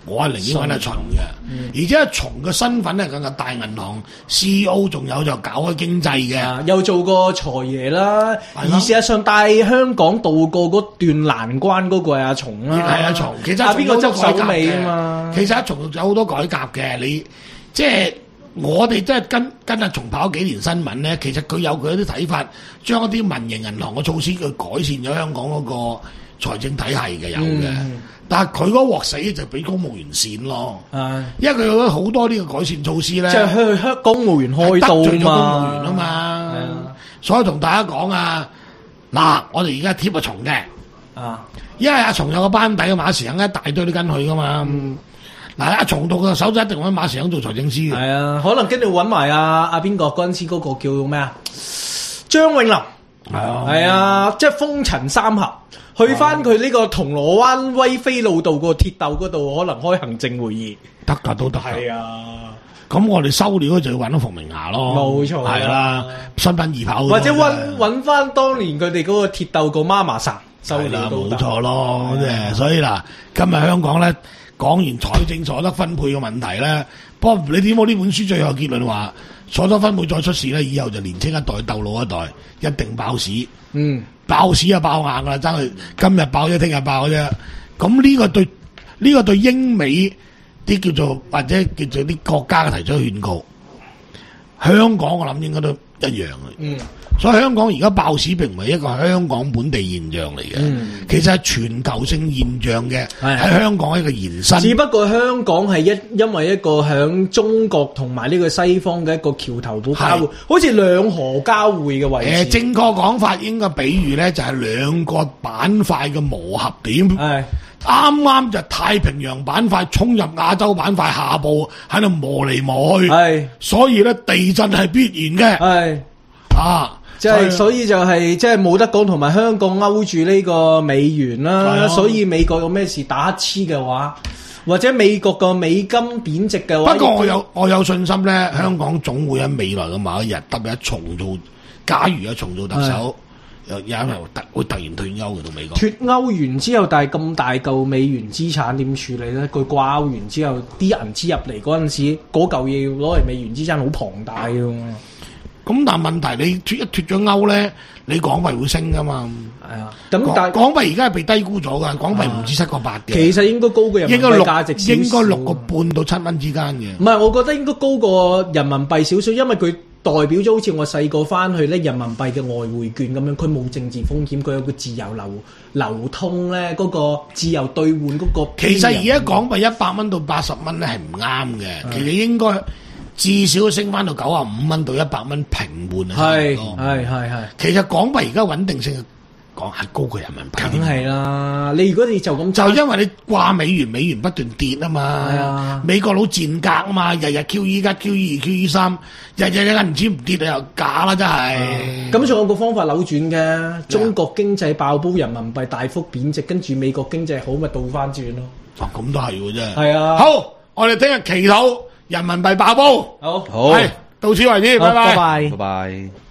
我係寧願揾阿秦嘅，嗯、而且阿秦嘅身份咧更加大銀行 C E O， 仲有就搞開經濟嘅、 啊，又做過財爺啦，而事實上帶香港渡過嗰段難關嗰個係阿松啦， 係阿松，其實阿邊個執手尾啊嘛， 其實阿松有好多改革嘅，你即係。我哋真係跟跟阿松跑幾年新聞咧，其實佢有佢啲睇法，將一啲民營銀行嘅措施去改善咗香港嗰個財政體系嘅有嘅，嗯、但係佢嗰鑊死就俾公務員線咯，嗯、因為佢有好多呢個改善措施咧， 即係向向公務員開刀嘛，得罪咗公務員啊嘛， 嗯、所以同大家講啊，嗱，我哋而家貼阿松嘅，啊，因為阿松有個班底嘅馬時亨一大堆都跟佢噶嘛。嗯嗱，阿松道嘅手就一定揾馬時亨做財政司嘅。係啊，可能跟住揾埋阿阿邊個嗰陣時嗰個叫咩啊？張永林係啊，係啊，即係風塵三俠，去翻佢呢個銅鑼灣威菲路道個鐵竇嗰度，可能開行政會議得㗎，都得。 係啊， 咁我哋收料就要揾到馮明霞咯。 冇錯， 係啦，新品二跑。 或者揾揾翻當年佢哋嗰個鐵竇個媽媽神收料都得。 冇錯咯，即係所以嗱，今日香港咧。講完財政所得分配嘅問題咧，不過你點解呢本書最後結論話所得分配再出事咧，以後就年青一代鬥老一代，一定爆屎。嗯，爆屎啊爆硬噶啦，真係今日爆啫，聽日爆啫。咁呢個對呢、這個對英美啲叫做或者叫做啲國家嘅提出勸告，香港我諗應該都一樣嘅。嗯。所以香港而家爆市並唔係一個香港本地現象嚟嘅，嗯、其實係全球性現象嘅，喺香港一個延伸。 只不過香港係一因為一個響中國同埋呢個西方嘅一個橋頭堡交匯，是好似兩河交匯嘅位置。 呃、正確講法應該比喻咧，就係兩個板塊嘅磨合點。係啱啱就太平洋板塊衝入亞洲板塊下部，喺度磨嚟磨去。係是，所以咧地震係必然嘅。係是啊。 即係所以就係即係冇得講，同埋香港勾住呢個美元啦，所以美國有咩事打乞嗤嘅話，或者美國個美金貶值嘅話， 不過我有我有信心咧，香港總會喺未來嘅某一日特別一重做，假如一重做特首，有有一日突會突然脫歐嘅到美國。 脫歐完之後，但係咁大嚿美元資產點處理咧？佢掛鈎完之後，啲銀紙入嚟嗰陣時，嗰嚿嘢要攞嚟美元資產好龐大嘅。 咁但係問題你脫一脫咗歐咧，你港幣會升噶嘛？係啊，咁但係港幣而家係被低估咗噶，港幣唔止七個八嘅。 其實應該高過人民幣價值少少， 應該六個半到七蚊之間嘅。 唔係，我覺得應該高過人民幣少少，因為佢代表咗好似我細個翻去咧人民幣嘅外匯券咁樣，佢冇政治風險，佢有個自由流流通咧，嗰個自由兌換嗰個。 其實而家港幣一百蚊到八十蚊咧係唔啱嘅，其實應該。至少升翻到九啊五蚊到一百蚊平換啊！係係係係。其實港幣而家穩定性講係高過人民幣。 梗係啦！你如果你就咁就因為你掛美元，美元不斷跌啊嘛。係啊！美國佬賤格啊嘛，日日 Q E 一、Q E 二、Q E 三，日日你銀紙唔跌你又假啦，真係。 咁仲有個方法扭轉嘅，中國經濟爆煲，人民幣大幅貶值，跟住美國經濟好咪倒翻轉咯。 哦，咁都係喎，真係。 係啊。 好，我哋聽日祈禱。人民幣爆煲， 好， 好，係到此為止，拜拜， 拜拜， 拜拜。